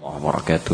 wabarakatuh.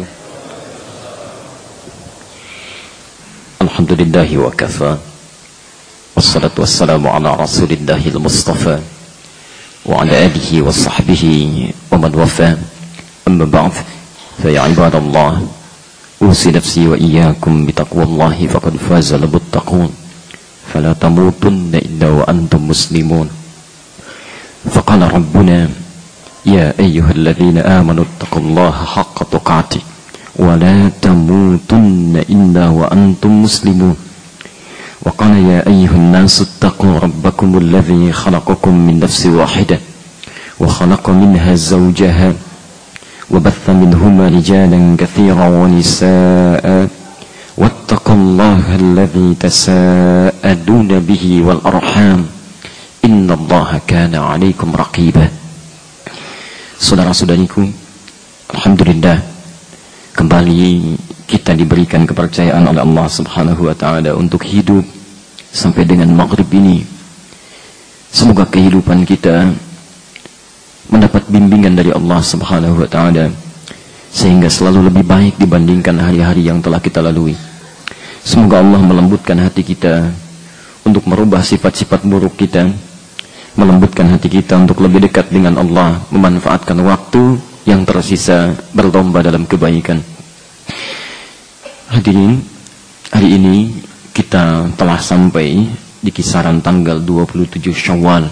Alhamdulillahi wa kafa. Wassalatu wassalamu ala rasulillahil mustafa wa ala alihi wa sahbihi wa man wafa. Amma ba'd, fa ya ibadallah, usi nafsi wa iyyakum bitaqwallahi faqad faza al-muttaqun. Fala tamutunna illa wa antum muslimun. Faqala rabbuna ya ayyuhalladzina amanu taqullaha haqqa tuqatih wa la tamutunna illa wa antum muslimun. Wa qala ya ayyuhan nasu taqu rabbakumul ladzi khalaqakum min nafsin wahidah wa khalaqa minha zawjaha wa batha minhuma rijalan katsiran wa nisaa'a wattaqullaha alladzi tasaaluna bihi wal arham innallaha kana 'alaikum raqiba. Saudara-saudariku, alhamdulillah, kembali kita diberikan kepercayaan oleh Allah Subhanahu wa taala untuk hidup sampai dengan maghrib ini. Semoga kehidupan kita mendapat bimbingan dari Allah Subhanahu wa taala sehingga selalu lebih baik dibandingkan hari-hari yang telah kita lalui. Semoga Allah melembutkan hati kita untuk merubah sifat-sifat buruk kita, melembutkan hati kita untuk lebih dekat dengan Allah, memanfaatkan waktu yang tersisa berlomba dalam kebaikan. Hadirin, hari ini kita telah sampai di kisaran tanggal 27 Syawal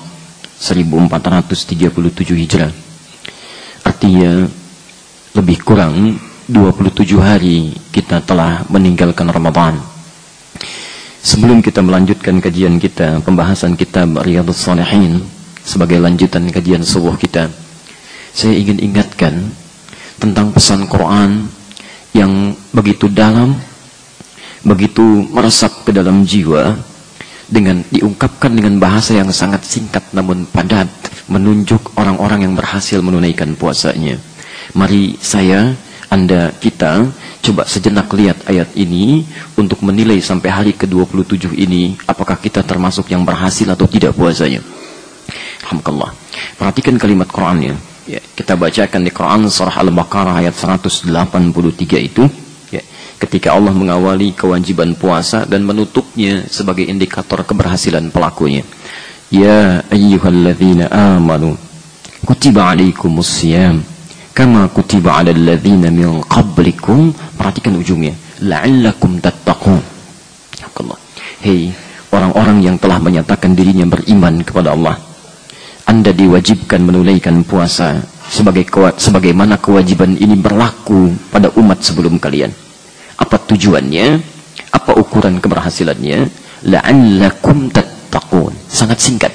1437 Hijrah. Artinya lebih kurang 27 hari kita telah meninggalkan Ramadan. Sebelum kita melanjutkan kajian kita, pembahasan kitab Riyadhus Shalihin sebagai lanjutan kajian subuh kita, saya ingin ingatkan tentang pesan Quran yang begitu dalam, begitu meresap ke dalam jiwa, dengan diungkapkan dengan bahasa yang sangat singkat namun padat, menunjuk orang-orang yang berhasil menunaikan puasanya. Mari saya, Anda, kita coba sejenak lihat ayat ini untuk menilai sampai hari ke-27 ini apakah kita termasuk yang berhasil atau tidak puasanya. Alhamdulillah. Perhatikan kalimat Qurannya. Ya, kita bacakan di Quran surah Al-Baqarah ayat 183 itu. Ya, ketika Allah mengawali kewajiban puasa dan menutupnya sebagai indikator keberhasilan pelakunya. Ya ayyuhalladzina amanu kutiba alaikumus syiyam kama kutiba 'alal ladzina min qablikum. Perhatikan ujungnya, la'allakum tattaqun. Allah. Hei orang-orang yang telah menyatakan dirinya beriman kepada Allah, Anda diwajibkan menunaikan puasa sebagaimana kewajiban ini berlaku pada umat sebelum kalian. Apa tujuannya? Apa ukuran keberhasilannya? La'allakum tattaqun. Sangat singkat.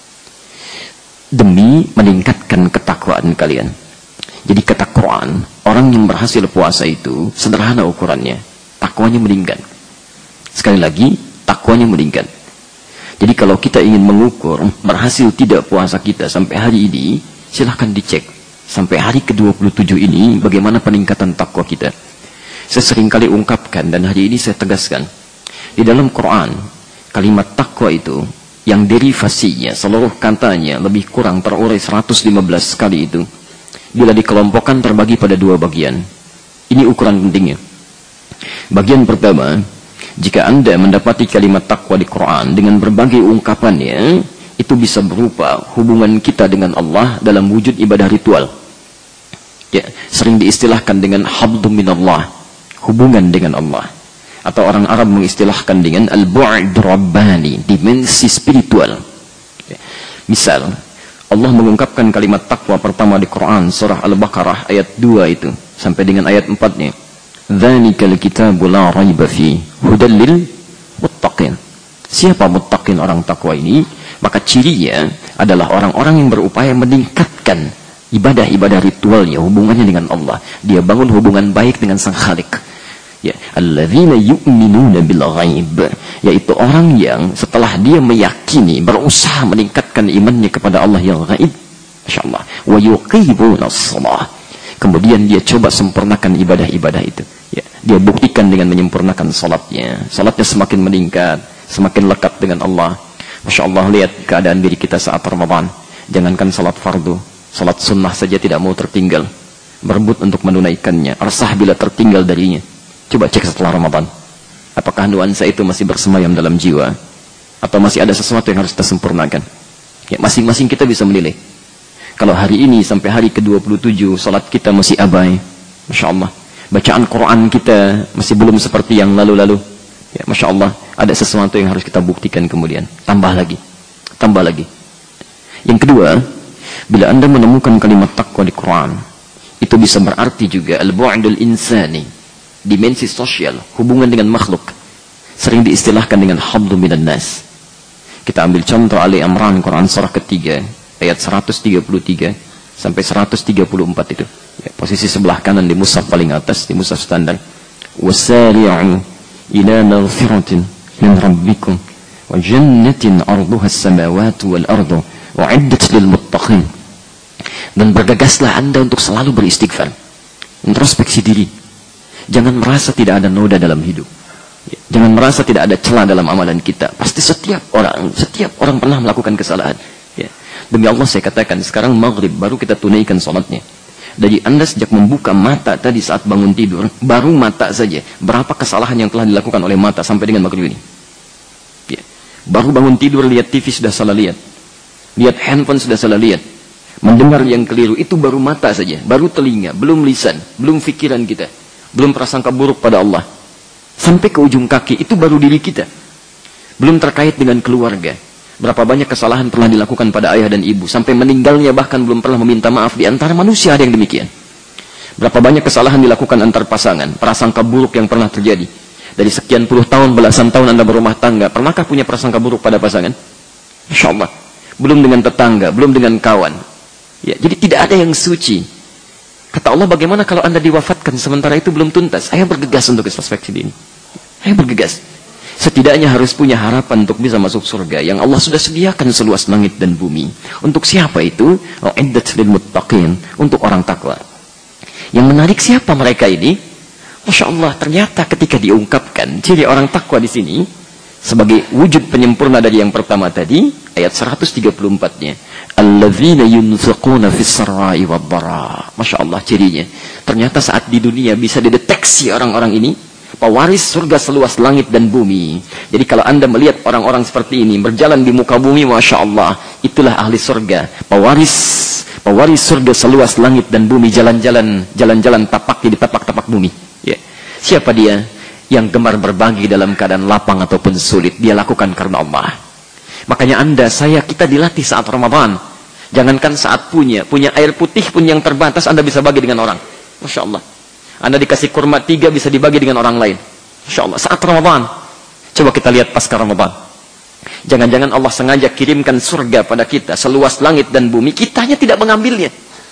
Demi meningkatkan ketakwaan kalian. Jadi kata Quran, orang yang berhasil puasa itu sederhana ukurannya, takwanya meningkat. Sekali lagi, takwanya meningkat. Jadi kalau kita ingin mengukur berhasil tidak puasa kita sampai hari ini, silahkan dicek sampai hari ke-27 ini bagaimana peningkatan takwa kita. Saya sering kali ungkapkan dan hari ini saya tegaskan, di dalam Quran kalimat takwa itu yang derivasinya seluruh katanya lebih kurang terurai 115 kali itu, bila dikelompokkan terbagi pada dua bagian. Ini ukuran pentingnya. Bagian pertama, jika Anda mendapati kalimat takwa di Quran dengan berbagai ungkapannya, itu bisa berupa hubungan kita dengan Allah dalam wujud ibadah ritual. Ya, sering diistilahkan dengan habdum minallah, hubungan dengan Allah. Atau orang Arab mengistilahkan dengan al-bu'd rabbani, dimensi spiritual. Ya. Misal, Allah mengungkapkan kalimat takwa pertama di Quran surah Al-Baqarah ayat 2 itu sampai dengan ayat 4-nya. Dzalikal kitabu la raiba fi hudal lil muttaqin. Siapa muttaqin, orang takwa ini? Maka cirinya adalah orang-orang yang berupaya meningkatkan ibadah-ibadah ritualnya, hubungannya dengan Allah. Dia bangun hubungan baik dengan Sang Khalik. Ya, alladzina yu'minuna bil ghaib, yaitu orang yang setelah dia meyakini, berusaha meningkatkan imannya kepada Allah yang gaib, masyaallah, wa yuqimunas shalah, kemudian dia coba sempurnakan ibadah-ibadah itu. Ya, dia buktikan dengan menyempurnakan salatnya. Salatnya semakin meningkat, semakin lekat dengan Allah. Masyaallah, lihat keadaan diri kita saat Ramadan. Jangankan salat fardu, salat sunnah saja tidak mau tertinggal. berebut untuk menunaikannya, resah bila tertinggal darinya. Coba cek setelah Ramadan. Apakah nuansa itu masih bersemayam dalam jiwa? Atau masih ada sesuatu yang harus kita sempurnakan? Ya, masing-masing kita bisa menilai. Kalau hari ini sampai hari ke-27, salat kita masih abai, Masya Allah. Bacaan Quran kita masih belum seperti yang lalu-lalu. Ya, Masya Allah, ada sesuatu yang harus kita buktikan kemudian. Tambah lagi. Tambah lagi. Yang kedua, bila Anda menemukan kalimat taqwa di Quran, itu bisa berarti juga al-bu'dul insani, dimensi sosial, hubungan dengan makhluk. Sering diistilahkan dengan hablu minan nas. Kita ambil contoh Ali Imran Quran surah ketiga, ayat 133 sampai 134 itu. Ya, posisi sebelah kanan di mushaf paling atas, di mushaf standar. Wasari'u ila maghfiratin min rabbikum wa jannatin arduha as-samawati wal ardu wa'iddat lil muttaqin. Dan bergegaslah Anda untuk selalu beristighfar, introspeksi diri. Jangan merasa tidak ada noda dalam hidup. Jangan merasa tidak ada celah dalam amalan kita. Pasti setiap orang pernah melakukan kesalahan. Ya. Demi Allah saya katakan, sekarang maghrib baru kita tunaikan salatnya. Jadi Anda sejak membuka mata tadi saat bangun tidur, baru mata saja, berapa kesalahan yang telah dilakukan oleh mata sampai dengan maghrib ini. Ya. Baru bangun tidur, lihat TV sudah salah lihat. Lihat handphone sudah salah lihat. Mendengar yang keliru, itu baru mata saja, baru telinga, belum lisan, belum fikiran kita, belum prasangka buruk pada Allah. Sampai ke ujung kaki, itu baru diri kita. Belum terkait dengan keluarga. Berapa banyak kesalahan telah dilakukan pada ayah dan ibu, sampai meninggalnya bahkan belum pernah meminta maaf. Di antara manusia ada yang demikian. Berapa banyak kesalahan dilakukan antar pasangan, prasangka buruk yang pernah terjadi. Dari sekian puluh tahun, belasan tahun Anda berumah tangga, pernahkah punya prasangka buruk pada pasangan? Insya Allah. Belum dengan tetangga, belum dengan kawan. Ya, jadi tidak ada yang suci. Kata Allah, bagaimana kalau Anda diwafatkan sementara itu belum tuntas? Saya bergegas untuk introspeksi ini. Saya bergegas. Setidaknya harus punya harapan untuk bisa masuk surga yang Allah sudah sediakan seluas langit dan bumi. Untuk siapa itu? U'iddat lil muttaqin, untuk orang takwa. Yang menarik siapa mereka ini? Masya Allah, ternyata ketika diungkapkan ciri orang takwa di sini sebagai wujud penyempurna dari yang pertama tadi, ayat 134-nya. Alladzina yunfiquna fis sarai wad dara. Masya Allah cirinya. Ternyata saat di dunia bisa dideteksi orang-orang ini pewaris surga seluas langit dan bumi. Jadi kalau Anda melihat orang-orang seperti ini berjalan di muka bumi, Masya Allah, itulah ahli surga. Pewaris surga seluas langit dan bumi, jalan-jalan tapak di tapak-tapak bumi. Ya. Siapa dia? Yang gemar berbagi dalam keadaan lapang ataupun sulit. Dia lakukan karena Allah. Makanya kita dilatih saat Ramadan. Jangankan saat punya air putih pun yang terbatas Anda bisa bagi dengan orang. Masya Allah. Anda dikasih kurma 3 bisa dibagi dengan orang lain. Masya Allah. Saat Ramadan. Coba kita lihat pasca Ramadan. Jangan-jangan Allah sengaja kirimkan surga pada kita seluas langit dan bumi. Kitanya tidak mengambilnya.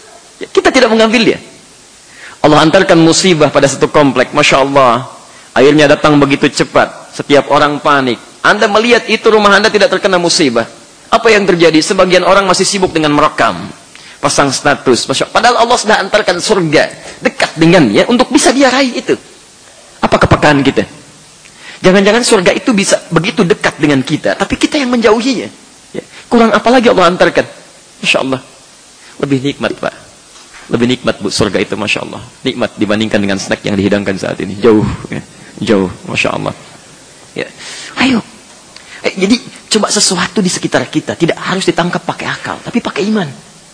Kita tidak mengambilnya. Allah antarkan musibah pada satu komplek. Masya Allah. Airnya datang begitu cepat. Setiap orang panik. Anda melihat itu rumah Anda tidak terkena musibah. Apa yang terjadi? Sebagian orang masih sibuk dengan merekam. Pasang status. Padahal Allah sudah antarkan surga. Dekat dengannya untuk bisa dia raih itu. Apa kepekaan kita? Jangan-jangan surga itu bisa begitu dekat dengan kita. Tapi kita yang menjauhinya. Ya. Kurang apa lagi Allah antarkan? Masya Allah. Lebih nikmat Pak. Lebih nikmat Bu surga itu Masya Allah. Nikmat dibandingkan dengan snack yang dihidangkan saat ini. Jauh. Ya. Jauh. Masya Allah. Ya. Ayo. Jadi coba sesuatu di sekitar kita tidak harus ditangkap pakai akal, tapi pakai iman.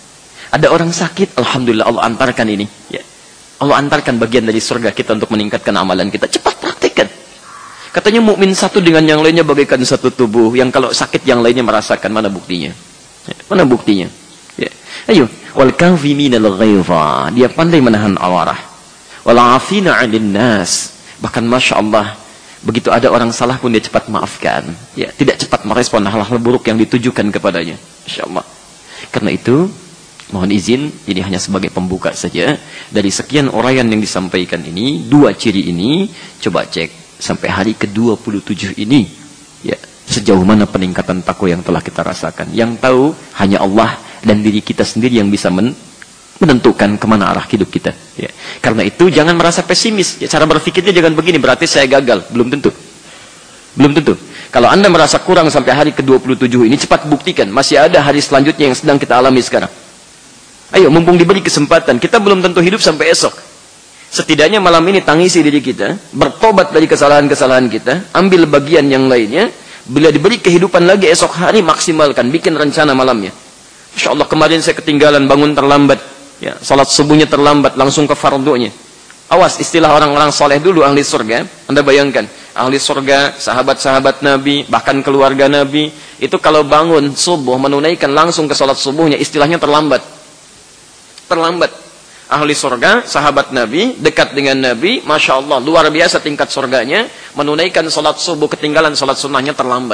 Ada orang sakit, alhamdulillah Allah antarkan ini. Ya. Allah antarkan bagian dari surga kita untuk meningkatkan amalan kita. Cepat praktikkan. Katanya mukmin satu dengan yang lainnya bagaikan satu tubuh. Yang kalau sakit yang lainnya merasakan. Mana buktinya? Ya. Mana buktinya? Ya. Ayo. Wal kaziminal ghaidha. Dia pandai menahan amarah. Wal 'afina 'anil nas. Bahkan Masya Allah, begitu ada orang salah pun dia cepat maafkan. Ya, tidak cepat merespon hal-hal buruk yang ditujukan kepadanya. Masya Allah. Karena itu, mohon izin, ini hanya sebagai pembuka saja. Dari sekian uraian yang disampaikan ini, 2 ciri ini, coba cek sampai hari ke-27 ini. Ya, sejauh mana peningkatan takwa yang telah kita rasakan. Yang tahu hanya Allah dan diri kita sendiri yang bisa menentukan kemana arah hidup kita. Ya. Karena itu jangan merasa pesimis. Ya, cara berpikirnya jangan begini, berarti saya gagal. Belum tentu. Belum tentu. Kalau Anda merasa kurang sampai hari ke-27 ini, cepat buktikan. Masih ada hari selanjutnya yang sedang kita alami sekarang. Ayo, mumpung diberi kesempatan, kita belum tentu hidup sampai esok. Setidaknya malam ini tangisi diri kita, bertobat dari kesalahan-kesalahan kita, ambil bagian yang lainnya. Bila diberi kehidupan lagi esok hari, maksimalkan, bikin rencana malamnya. Insya Allah kemarin saya ketinggalan, bangun terlambat, ya, salat subuhnya terlambat, langsung ke fardunya. Awas, istilah orang-orang soleh dulu ahli surga. Anda bayangkan, ahli surga, sahabat-sahabat Nabi, bahkan keluarga Nabi, itu kalau bangun subuh menunaikan langsung ke salat subuhnya, istilahnya terlambat. Terlambat. Ahli surga, sahabat Nabi, dekat dengan Nabi, Masya Allah, luar biasa tingkat surganya, menunaikan salat subuh, ketinggalan salat sunnahnya terlambat.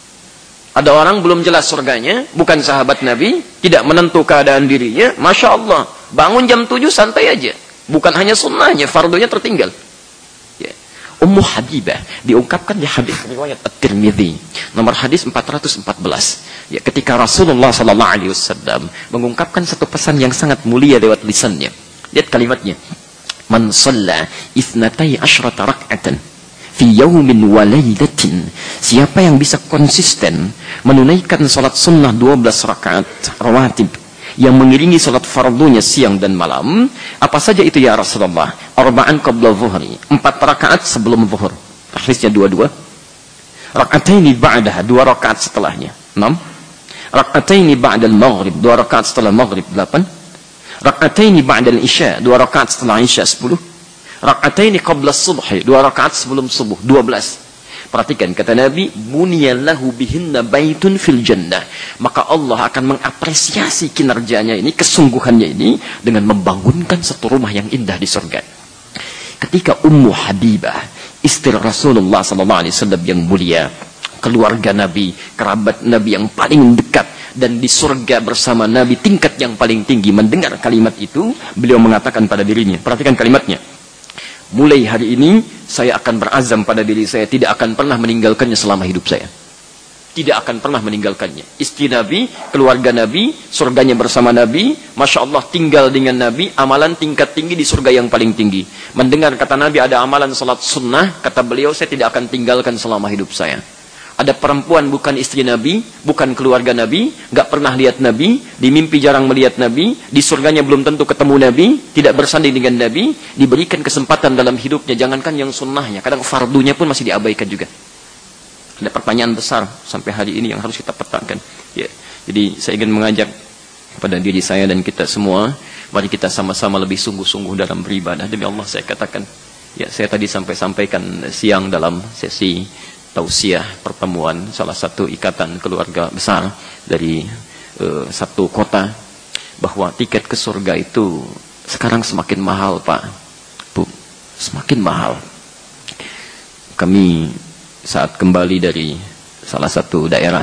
Ada orang belum jelas surganya, bukan sahabat Nabi, tidak menentu keadaan dirinya, Masya Allah, bangun jam 7 santai aja. Bukan hanya sunnahnya, fardunya tertinggal. Ya. Ummu Habibah, diungkapkan di hadis riwayat At-Tirmidzi, nomor hadis 414. Ya, ketika Rasulullah SAW mengungkapkan satu pesan yang sangat mulia lewat lisannya. Lihat kalimatnya. Man shalla itsnatai asyrata rak'atan fi yaumin wa lailatin. Siapa yang bisa konsisten menunaikan salat sunnah 12 rakaat rawatib yang mengiringi salat fardunya siang dan malam, apa saja itu ya Rasulullah? Arba'an qabla dhuhri, 4 rakaat sebelum zuhur. Hadisnya 22. Rak'ataini ba'daha, 2 rakaat setelahnya. 6. Rak'ataini ba'dal maghrib, 2 rakaat setelah maghrib. 8. Rak'ataini ba'dal isya, 2 rakaat setelah isya. 10. Rak'ataini qabla subhi, 2 rakaat sebelum subuh. 12. Perhatikan kata Nabi, buniyallahu bihinna baitun fil jannah. Maka Allah akan mengapresiasi kinerjanya ini, kesungguhannya ini, dengan membangunkan satu rumah yang indah di surga. Ketika Ummu Habibah, istri Rasulullah SAW yang mulia, keluarga Nabi, kerabat Nabi yang paling dekat, dan di surga bersama Nabi tingkat yang paling tinggi, mendengar kalimat itu, beliau mengatakan pada dirinya, perhatikan kalimatnya, mulai hari ini saya akan berazam pada diri saya tidak akan pernah meninggalkannya selama hidup saya. Tidak akan pernah meninggalkannya. Istri Nabi, keluarga Nabi, surganya bersama Nabi, Masya Allah tinggal dengan Nabi, amalan tingkat tinggi di surga yang paling tinggi. Mendengar kata Nabi ada amalan salat sunnah, kata beliau saya tidak akan tinggalkan selama hidup saya. Ada perempuan bukan istri Nabi, bukan keluarga Nabi, gak pernah lihat Nabi, di mimpi jarang melihat Nabi, di surganya belum tentu ketemu Nabi, tidak bersanding dengan Nabi, diberikan kesempatan dalam hidupnya, jangankan yang sunnahnya, kadang fardunya pun masih diabaikan juga. Ada pertanyaan besar sampai hari ini yang harus kita petakan. Ya. Jadi saya ingin mengajak kepada diri saya dan kita semua, mari kita sama-sama lebih sungguh-sungguh dalam beribadah. Demi Allah saya katakan, ya saya tadi sampaikan siang dalam sesi tausiah pertemuan salah satu ikatan keluarga besar dari satu kota, bahwa tiket ke surga itu sekarang semakin mahal Pak Bu, semakin mahal. Kami saat kembali dari salah satu daerah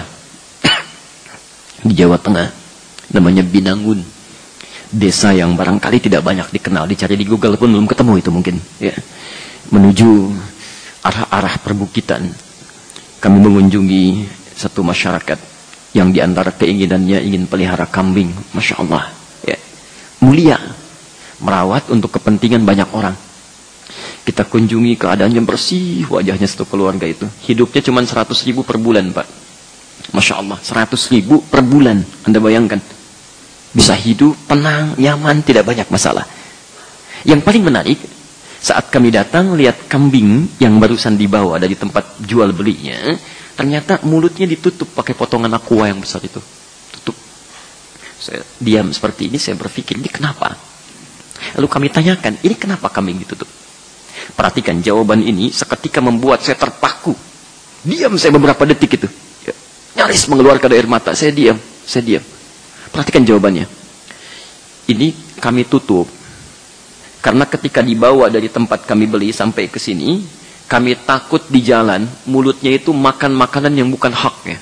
di Jawa Tengah, namanya Binangun, desa yang barangkali tidak banyak dikenal, dicari di Google pun belum ketemu itu mungkin ya. Menuju arah-arah perbukitan, kami mengunjungi satu masyarakat yang diantara keinginannya ingin pelihara kambing, Masya Allah, ya. Mulia, merawat untuk kepentingan banyak orang. Kita kunjungi, keadaannya bersih, wajahnya satu keluarga itu. Hidupnya cuma 100.000 per bulan Pak. Masya Allah, 100.000 per bulan. Anda bayangkan, bisa hidup, tenang, nyaman, tidak banyak masalah. Yang paling menarik, saat kami datang lihat kambing yang barusan dibawa dari tempat jual belinya, ternyata mulutnya ditutup pakai potongan aqua yang besar itu. Tutup. Saya diam seperti ini, saya berpikir ini kenapa? Lalu kami tanyakan, ini kenapa kambing ditutup? Perhatikan jawaban ini seketika membuat saya terpaku. Diam saya beberapa detik itu. Ya. Nyaris mengeluarkan air mata. Saya diam. Perhatikan jawabannya. Ini kami tutup karena ketika dibawa dari tempat kami beli sampai ke sini, kami takut di jalan mulutnya itu makan makanan yang bukan haknya.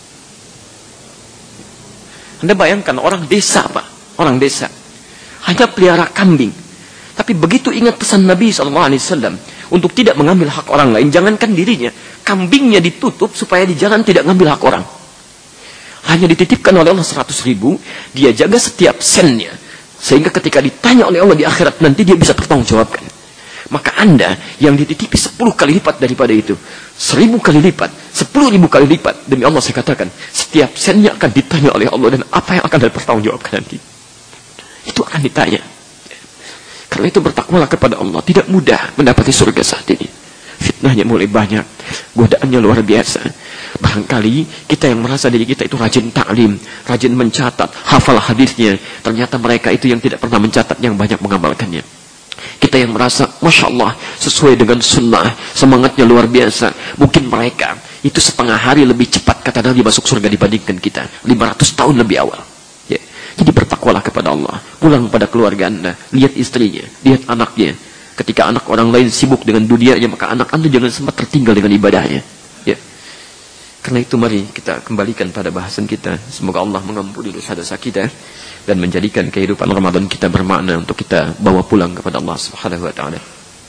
Anda bayangkan orang desa Pak, orang desa hanya pelihara kambing. Tapi begitu ingat pesan Nabi SAW untuk tidak mengambil hak orang lain, jangankan dirinya, kambingnya ditutup supaya di jalan tidak mengambil hak orang. Hanya dititipkan oleh Allah 100.000, dia jaga setiap sennya. Sehingga ketika ditanya oleh Allah di akhirat nanti dia bisa bertanggungjawabkan. Maka Anda yang dititipi 10 kali lipat daripada itu, 1.000 kali lipat, 10.000 kali lipat, demi Allah saya katakan, setiap sennya akan ditanya oleh Allah dan apa yang akan dipertanggungjawabkan nanti. Itu akan ditanya. Karena itu bertakwalah kepada Allah. Tidak mudah mendapati surga saat ini. Fitnahnya mulai banyak. Godaannya luar biasa. Barangkali kita yang merasa diri kita itu rajin taklim, rajin mencatat, hafal hadisnya. Ternyata mereka itu yang tidak pernah mencatat, yang banyak mengamalkannya. Kita yang merasa, Masya Allah, sesuai dengan sunnah, semangatnya luar biasa. Mungkin mereka itu setengah hari lebih cepat, kata Nabi, masuk surga dibandingkan kita. 500 tahun lebih awal. Ya. Jadi bertakwalah kepada Allah. Pulang pada keluarga Anda. Lihat istrinya, lihat anaknya. Ketika anak orang lain sibuk dengan dunianya, maka anak Anda jangan sempat tertinggal dengan ibadahnya. Ya. Karena itu mari kita kembalikan pada bahasan kita. Semoga Allah mengampuni dosa-dosa kita dan menjadikan kehidupan Ramadan kita bermakna untuk kita bawa pulang kepada Allah Subhanahu wa taala.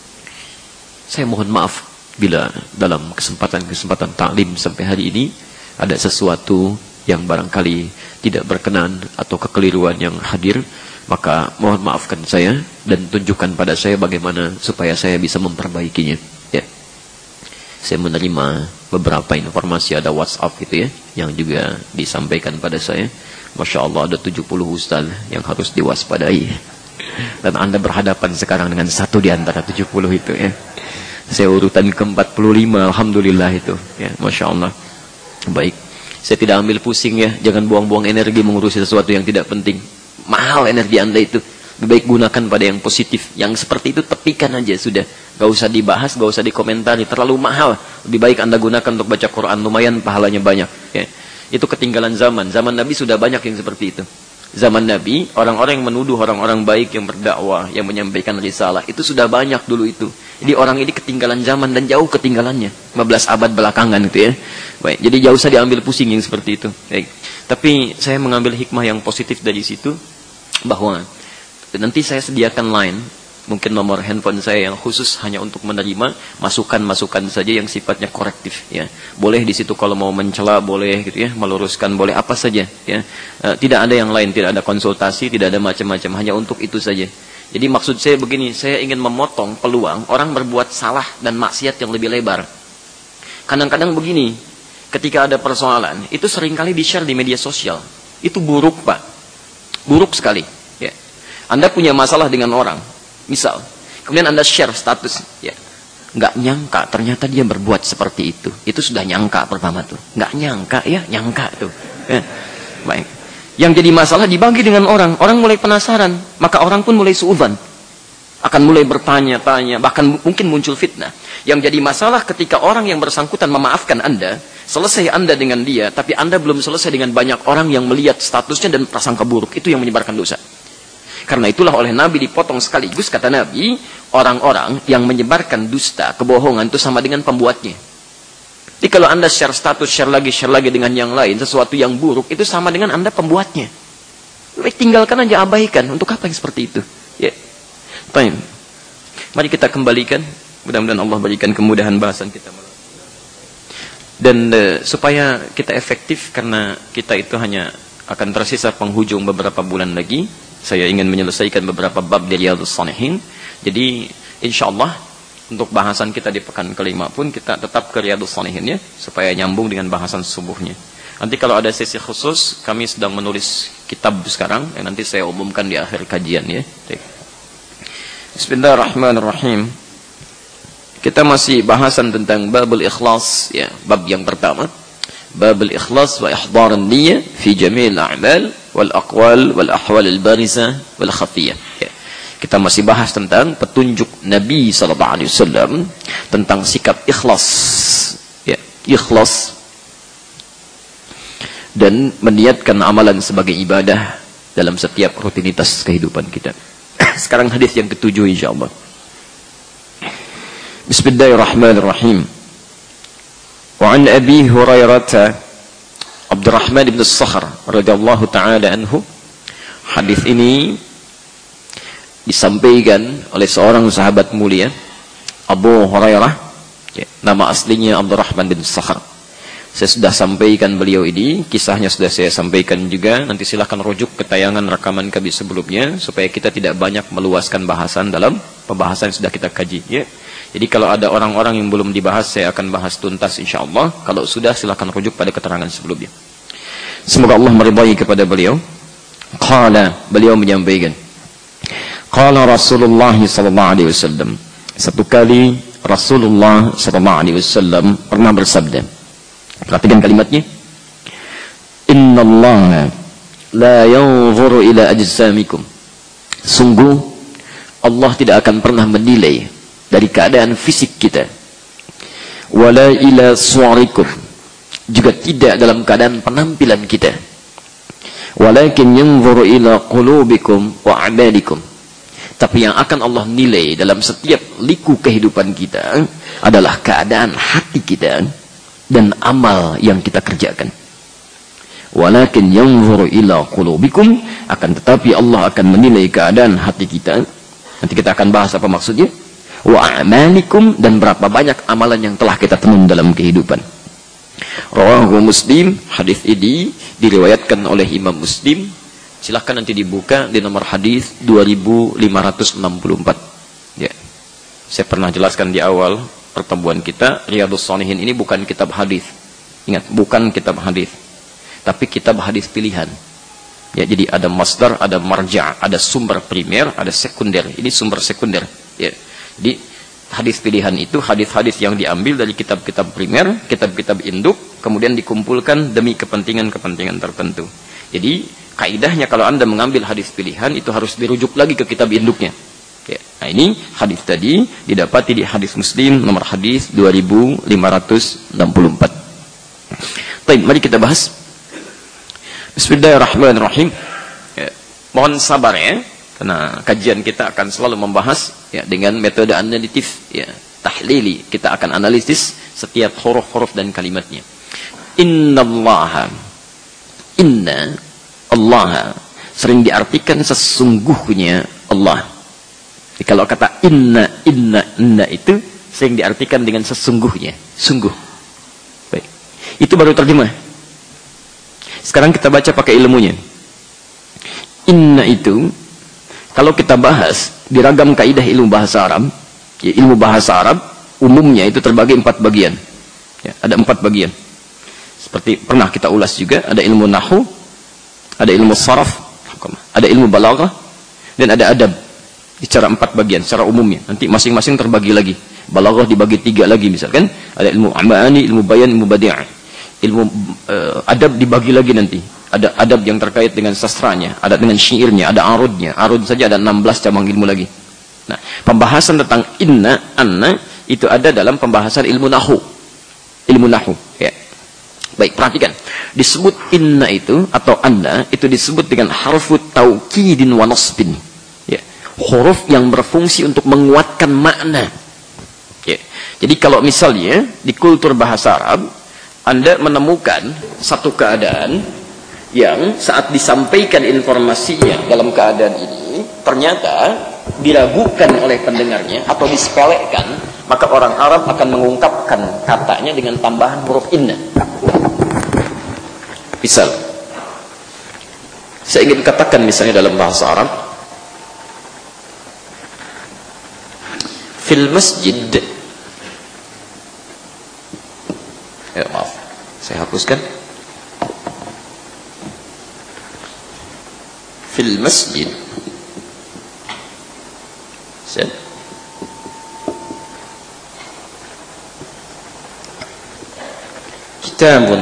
Saya mohon maaf bila dalam kesempatan-kesempatan taklim sampai hari ini ada sesuatu yang barangkali tidak berkenan atau kekeliruan yang hadir, maka mohon maafkan saya dan tunjukkan pada saya bagaimana supaya saya bisa memperbaikinya. Ya. Saya menerima beberapa informasi, ada WhatsApp gitu ya, yang juga disampaikan pada saya. Masya Allah, ada 70 ustaz yang harus diwaspadai. Dan Anda berhadapan sekarang dengan satu di antara 70 itu ya. Saya urutan ke-45, Alhamdulillah itu. Ya, Masya Allah. Baik. Saya tidak ambil pusing ya. Jangan buang-buang energi mengurusi sesuatu yang tidak penting. Mahal energi Anda itu. Lebih baik gunakan pada yang positif. Yang seperti itu tepikan aja sudah. Gak usah dibahas, gak usah dikomentari. Terlalu mahal. Lebih baik Anda gunakan untuk baca Quran. Lumayan pahalanya banyak. Ya. Itu ketinggalan zaman. Zaman Nabi sudah banyak yang seperti itu. Zaman Nabi, orang-orang yang menuduh orang-orang baik yang berdakwah, yang menyampaikan risalah, itu sudah banyak dulu itu. Jadi orang ini ketinggalan zaman dan jauh ketinggalannya. 15 abad belakangan gitu ya. Baik, jadi jauh usah diambil pusing yang seperti itu. Baik. Tapi saya mengambil hikmah yang positif dari situ, bahwa nanti saya sediakan line, mungkin nomor handphone saya yang khusus hanya untuk menerima masukan-masukan saja yang sifatnya korektif ya. Boleh di situ kalau mau mencela boleh gitu ya, meluruskan boleh, apa saja ya. Tidak ada yang lain, tidak ada konsultasi, tidak ada macam-macam, hanya untuk itu saja. Jadi maksud saya begini, saya ingin memotong peluang orang berbuat salah dan maksiat yang lebih lebar. Kadang-kadang begini, ketika ada persoalan, itu seringkali di-share di media sosial. Itu buruk, Pak. Buruk sekali ya. Anda punya masalah dengan orang, misal, kemudian Anda share status, ya, nggak nyangka ternyata dia berbuat seperti itu sudah nyangka pertama tuh, nggak nyangka ya, nyangka tuh, ya. Baik. Yang jadi masalah dibagi dengan orang mulai penasaran, maka orang pun mulai suudzon, akan mulai bertanya-tanya, bahkan mungkin muncul fitnah. Yang jadi masalah ketika orang yang bersangkutan memaafkan Anda, selesai Anda dengan dia, tapi Anda belum selesai dengan banyak orang yang melihat statusnya dan prasangka buruk, itu yang menyebarkan dosa. Karena itulah oleh Nabi dipotong sekaligus, kata Nabi, orang-orang yang menyebarkan dusta, kebohongan itu sama dengan pembuatnya. Jadi kalau Anda share status, share lagi dengan yang lain, sesuatu yang buruk, itu sama dengan Anda pembuatnya. Tinggalkan aja, abaikan. Untuk apa yang seperti itu? Ya. Baik. Mari kita kembalikan. Mudah-mudahan Allah berikan kemudahan bahasan kita. Dan supaya kita efektif, karena kita itu hanya akan tersisa penghujung beberapa bulan lagi, saya ingin menyelesaikan beberapa bab dari Riyadhus Shalihin. Jadi insyaallah untuk bahasan kita di pekan kelima pun kita tetap ke Riyadhus Shalihin ya, supaya nyambung dengan bahasan subuhnya. Nanti kalau ada sesi khusus, kami sedang menulis kitab sekarang yang nanti saya umumkan di akhir kajian ya. Bismillahirrahmanirrahim. Kita masih bahasan tentang babul ikhlas ya, bab yang pertama. Babul ikhlas wa ihdar an-niyyah fi jami' al-a'mal wal aqwal wal ahwal al-barizah wal khafiyah. Ya. Kita masih bahas tentang petunjuk Nabi sallallahu alaihi wasallam tentang sikap ikhlas. Ya, ikhlas dan meniatkan amalan sebagai ibadah dalam setiap rutinitas kehidupan kita. Sekarang hadis yang ke-7 insyaallah. Bismillahirrahmanirrahim. Wa an Abi Hurairah Abdurrahman bin Sakhr radhiyallahu taala anhu. Hadis ini disampaikan oleh seorang sahabat mulia, Abu Hurairah, ya, nama aslinya Abdurrahman bin Sakhr. Saya sudah sampaikan beliau ini, kisahnya sudah saya sampaikan juga. Nanti silahkan rujuk ke tayangan rekaman kami sebelumnya supaya kita tidak banyak meluaskan bahasan dalam pembahasan yang sudah kita kaji ya. Jadi kalau ada orang-orang yang belum dibahas, saya akan bahas tuntas insyaallah. Kalau sudah, silakan rujuk pada keterangan sebelumnya. Semoga Allah meridai kepada beliau. Qala, beliau menyampaikan, Qala Rasulullah sallallahu alaihi wasallam. Satu kali Rasulullah sallallahu alaihi wasallam pernah bersabda. Perhatikan kalimatnya. Innallaha la yanzuru ila ajsamikum. Sungguh Allah tidak akan pernah menilai dari keadaan fisik kita. Wala ila suwarikum. Juga tidak dalam keadaan penampilan kita. Walakin yanzuru ila qulubikum wa a'malikum. Tapi yang akan Allah nilai dalam setiap liku kehidupan kita adalah keadaan hati kita dan amal yang kita kerjakan. Walakin yanzuru ila qulubikum, akan tetapi Allah akan menilai keadaan hati kita. Nanti kita akan bahas apa maksudnya. Wa a'malikum, dan berapa banyak amalan yang telah kita tenun dalam kehidupan. Rawahu Muslim, hadis ini diriwayatkan oleh Imam Muslim. Silahkan nanti dibuka di nomor hadis 2564. Ya. Saya pernah jelaskan di awal pertemuan kita, Riyadhus Shalihin ini bukan kitab hadis. Ingat, bukan kitab hadis, tapi kitab hadis pilihan. Ya, jadi ada masdar, ada marja', ada sumber primer, ada sekunder. Ini sumber sekunder. Ya. Jadi hadis pilihan itu hadis-hadis yang diambil dari kitab-kitab primer, kitab-kitab induk, kemudian dikumpulkan demi kepentingan-kepentingan tertentu. Jadi kaidahnya kalau Anda mengambil hadis pilihan itu harus dirujuk lagi ke kitab induknya. Ya. Nah, ini hadis tadi didapati di hadis Muslim nomor hadis 2564. Baik, mari kita bahas. Bismillahirrahmanirrahim. Ya. Mohon sabar ya, karena kajian kita akan selalu membahas ya dengan metode analitis ya, tahlili. Kita akan analisis setiap huruf-huruf dan kalimatnya. Innallaha, inna Allah sering diartikan sesungguhnya Allah. Jadi kalau kata inna itu sering diartikan dengan sesungguhnya, sungguh. Baik. Itu baru terjemah. Sekarang kita baca pakai ilmunya. Inna itu kalau kita bahas di ragam kaidah ilmu bahasa Arab, ya, ilmu bahasa Arab umumnya itu terbagi 4 bagian. Ya, ada 4 bagian. Seperti pernah kita ulas juga, ada ilmu nahwu, ada ilmu saraf, ada ilmu balaghah, dan ada adab. Secara 4 bagian, secara umumnya. Nanti masing-masing terbagi lagi. Balaghah dibagi 3 lagi misalkan. Ada ilmu ma'ani, ilmu bayan, ilmu badi'. Ilmu adab dibagi lagi nanti. Ada adab yang terkait dengan sastranya, ada dengan syairnya, ada arudnya. Arud saja ada 16 cabang ilmu lagi. Nah, pembahasan tentang inna, anna, itu ada dalam pembahasan ilmu nahwu. Ilmu nahwu, ya. Baik, perhatikan. Disebut inna itu atau anna itu disebut dengan harfu taukidin wa nasbin. Ya. Huruf yang berfungsi untuk menguatkan makna. Ya. Jadi kalau misalnya di kultur bahasa Arab Anda menemukan satu keadaan yang saat disampaikan informasinya dalam keadaan ini ternyata diragukan oleh pendengarnya atau disepelekan, maka orang Arab akan mengungkapkan katanya dengan tambahan huruf inna. Misal, saya ingin katakan misalnya dalam bahasa Arab, fil masjid. Ya, maaf, saya hapuskan. Fil masjid. Kitabun.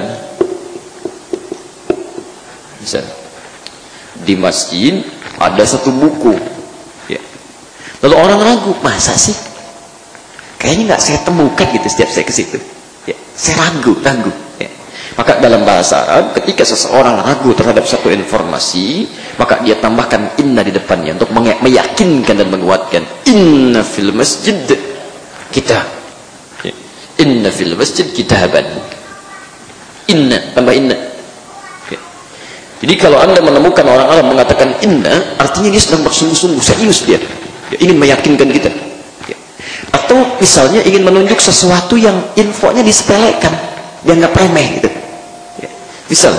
Misal, di masjid ada satu buku. Ya. Lalu orang ragu, masa sih? Kayaknya nggak saya temukan gitu setiap saya ke situ. Ya. Saya ragu. Ya. Maka dalam bahasa Arab, ketika seseorang ragu terhadap satu informasi, maka dia tambahkan inna di depannya untuk meyakinkan dan menguatkan. Inna fil masjid kitab. Ya. Inna fil masjid kitaban. Inna, tambah inna. Jadi kalau Anda menemukan orang Arab mengatakan inna, artinya dia sedang bersungguh-sungguh, serius dia. Ingin meyakinkan kita. Ya. Atau misalnya ingin menunjuk sesuatu yang infonya disepelekan, dianggap remeh gitu. Ya. Misal,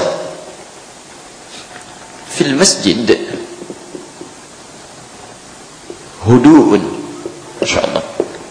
fil masjid hudu'un. Masya Allah.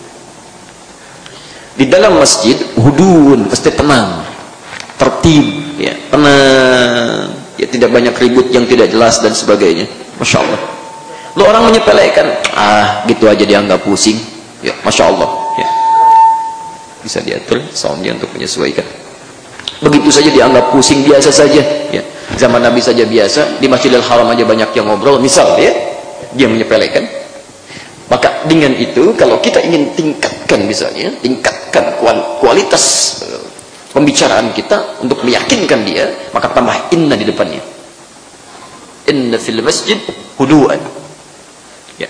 Di dalam masjid, hudu'un, pasti tenang, tertib, ya, tenang. Ya, tidak banyak ribut yang tidak jelas dan sebagainya. Masya Allah. Lo orang menyepelekan, gitu aja dianggap pusing. Ya, Masya Allah. Ya. Bisa diatur soundnya untuk menyesuaikan. Begitu saja dianggap pusing, biasa saja. Ya. Zaman Nabi saja biasa, di Masjidil Haram aja banyak yang ngobrol. Misal ya, dia menyepelekan. Maka dengan itu, kalau kita ingin tingkatkan misalnya, tingkatkan kualitas pembicaraan kita untuk meyakinkan dia, maka tambah inna di depannya. Inna fil masjid hudu'an. Ya.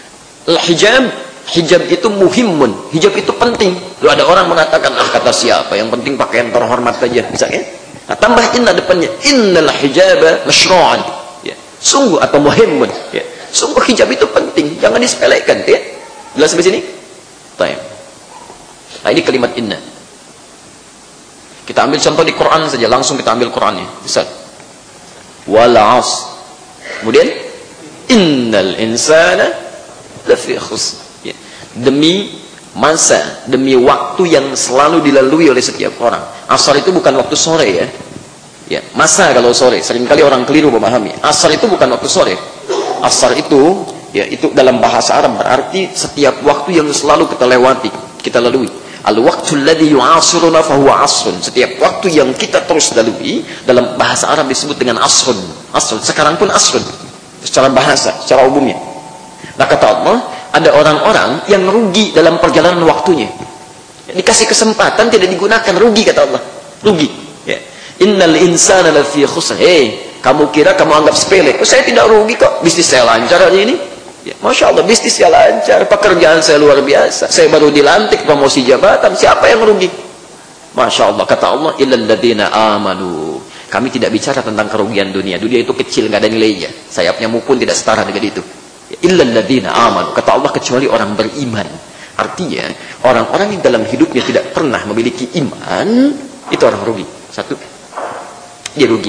Hijab itu muhimun, hijab itu penting. Lalu ada orang mengatakan, kata siapa, yang penting pakaian terhormat saja, misalnya. Nah, tambah inna depannya, innal hijaba masyru'an. Ya. Sungguh atau muhimun. Ya. Sungguh hijab itu penting, jangan disepelekan. Ya. Jelas sampai sini? Baik. Nah, ini kalimat inna. Kita ambil contoh di Quran saja, langsung kita ambil Qurannya. Misal, wal 'asr. Kemudian, innal insana lafi khusr. Ya. Demi masa, demi waktu yang selalu dilalui oleh setiap orang. Asar itu bukan waktu sore ya. Ya, masa kalau sore, seringkali orang keliru memahami. Asar itu bukan waktu sore. Asar itu, ya itu dalam bahasa Arab berarti setiap waktu yang selalu kita lewati, kita lalui. Al-waqtul ladzi yu'asiruna fa huwa 'asrun. Setiap waktu yang kita terus lalui dalam bahasa Arab disebut dengan asrun. Asrun, sekarang pun asrun. Secara bahasa, secara umumnya. Nah, kata Allah, ada orang-orang yang rugi dalam perjalanan waktunya. Dikasih kesempatan tidak digunakan, rugi kata Allah. Rugi. Ya. Innal insana lafi khusr. Kamu kira kamu anggap sepele? Saya tidak rugi kok. Bisnis saya lancar aja ini. Ya, Masya Allah, bisnis saya lancar, pekerjaan saya luar biasa. Saya baru dilantik promosi jabatan. Siapa yang rugi? Masya Allah, kata Allah, illal ladzina amanu. Kami tidak bicara tentang kerugian dunia. Dunia itu kecil, nggak ada nilainya. Sayapnya pun tidak setara dengan itu. Illal ladzina amanu, kata Allah, kecuali orang beriman. Artinya orang-orang yang dalam hidupnya tidak pernah memiliki iman, itu orang rugi. Satu, dia rugi.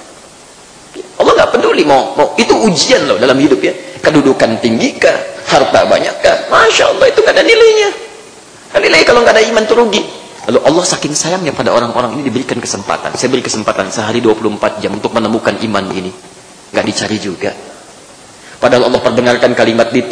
Allah nggak peduli mau itu ujian loh dalam hidup ya. Kedudukan tinggi kah, harta banyak kah, Masya Allah, itu nggak ada nilainya. Nilai kalau nggak ada iman itu rugi. Lalu Allah saking sayangnya pada orang-orang ini diberikan kesempatan. Saya beri kesempatan sehari 24 jam untuk menemukan iman ini. Nggak dicari juga. Padahal Allah perdengarkan kalimat di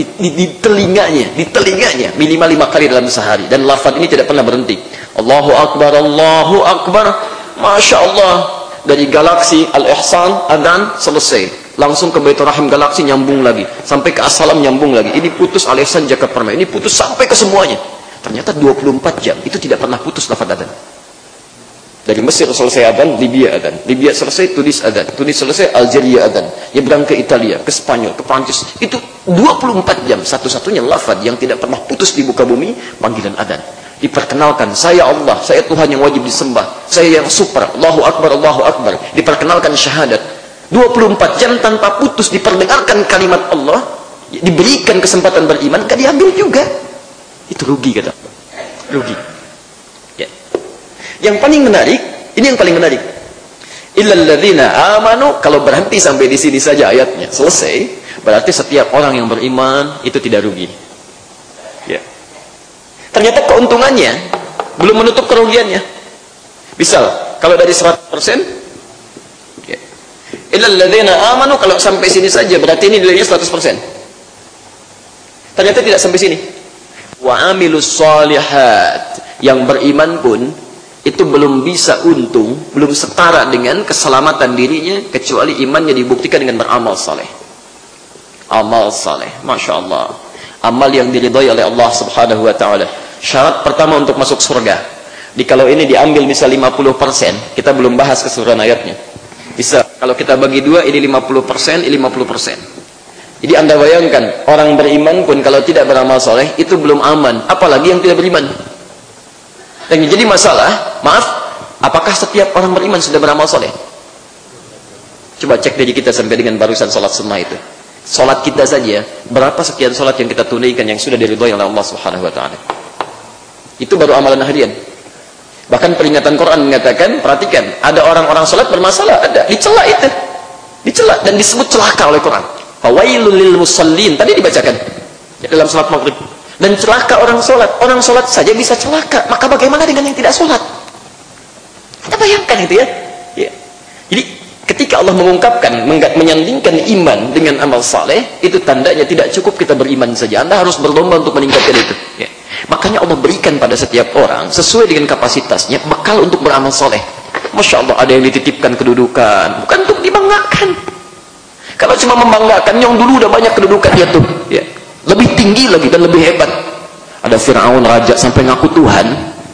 telinganya minimal 5 kali dalam sehari, dan lafaz ini tidak pernah berhenti. Allahu Akbar, Allahu Akbar. Masya Allah, dari galaksi Al-Ihsan adzan selesai, langsung ke Baitur Rahim galaksi nyambung lagi, sampai ke As-Salam nyambung lagi, ini putus Al-Ihsan Jakarta Permai, ini putus sampai ke semuanya. Ternyata 24 jam itu tidak pernah putus lafaz adzan. Dari Mesir selesai adzan, Libya adzan, Libya selesai Tunis adzan, Tunis selesai Algeria adzan, nyebrang ke Italia, ke Spanyol, ke Prancis, itu 24 jam satu-satunya lafaz yang tidak pernah putus di muka bumi, panggilan adzan. Diperkenalkan, saya Allah, saya Tuhan yang wajib disembah, saya yang super, Allahu Akbar, Allahu Akbar. Diperkenalkan syahadat 24 jam tanpa putus, diperdengarkan kalimat Allah, diberikan kesempatan beriman, gak diambil juga. Itu rugi kata, rugi. Ya. Yang paling menarik, ini yang paling menarik. Illal ladzina amanu, kalau berhenti sampai di sini saja ayatnya selesai, berarti setiap orang yang beriman itu tidak rugi. Ya. Ternyata keuntungannya belum menutup kerugiannya. Misal, kalau dari 100%, ya. Illal ladzina amanu, kalau sampai sini saja berarti ini nilainya 100%. Ternyata tidak sampai sini. Wa amilus shalihat, yang beriman pun itu belum bisa untung, belum setara dengan keselamatan dirinya, kecuali imannya dibuktikan dengan beramal saleh. Amal saleh, Masya Allah, amal yang diridhai oleh Allah Subhanahu wa ta'ala. Syarat pertama untuk masuk surga, kalau ini diambil misal 50%, kita belum bahas keseluruhan ayatnya. Bisa, kalau kita bagi dua, ini 50%, ini 50%. Jadi anda bayangkan, orang beriman pun kalau tidak beramal soleh, itu belum aman, apalagi yang tidak beriman. Dan jadi masalah, maaf, apakah setiap orang beriman sudah beramal soleh? Coba cek diri kita sampai dengan barusan sholat sunnah itu. Sholat kita saja, berapa sekian sholat yang kita tunaikan yang sudah diridhoi oleh Allah Subhanahu wa ta'ala? Itu baru amalan harian. Bahkan peringatan Quran mengatakan, perhatikan, ada orang-orang sholat bermasalah, ada, dicela itu. Dicela dan disebut celaka oleh Quran. Fawailul lil musallin, tadi dibacakan dalam sholat maghrib. Dan celaka orang sholat saja bisa celaka, maka bagaimana dengan yang tidak sholat? Kita bayangkan itu ya. Ya. Jadi Ketika Allah mengungkapkan, menyandingkan iman dengan amal saleh, itu tandanya tidak cukup kita beriman saja. Anda harus berlomba untuk meningkatkan itu. Ya. Makanya Allah berikan pada setiap orang, sesuai dengan kapasitasnya, bekal untuk beramal saleh. Masya Allah, ada yang dititipkan kedudukan, bukan untuk dibanggakan. Kalau cuma membanggakan, yang dulu udah banyak kedudukannya tuh. Ya. Lebih tinggi lagi dan lebih hebat. Ada Fir'aun, raja, sampai ngaku Tuhan.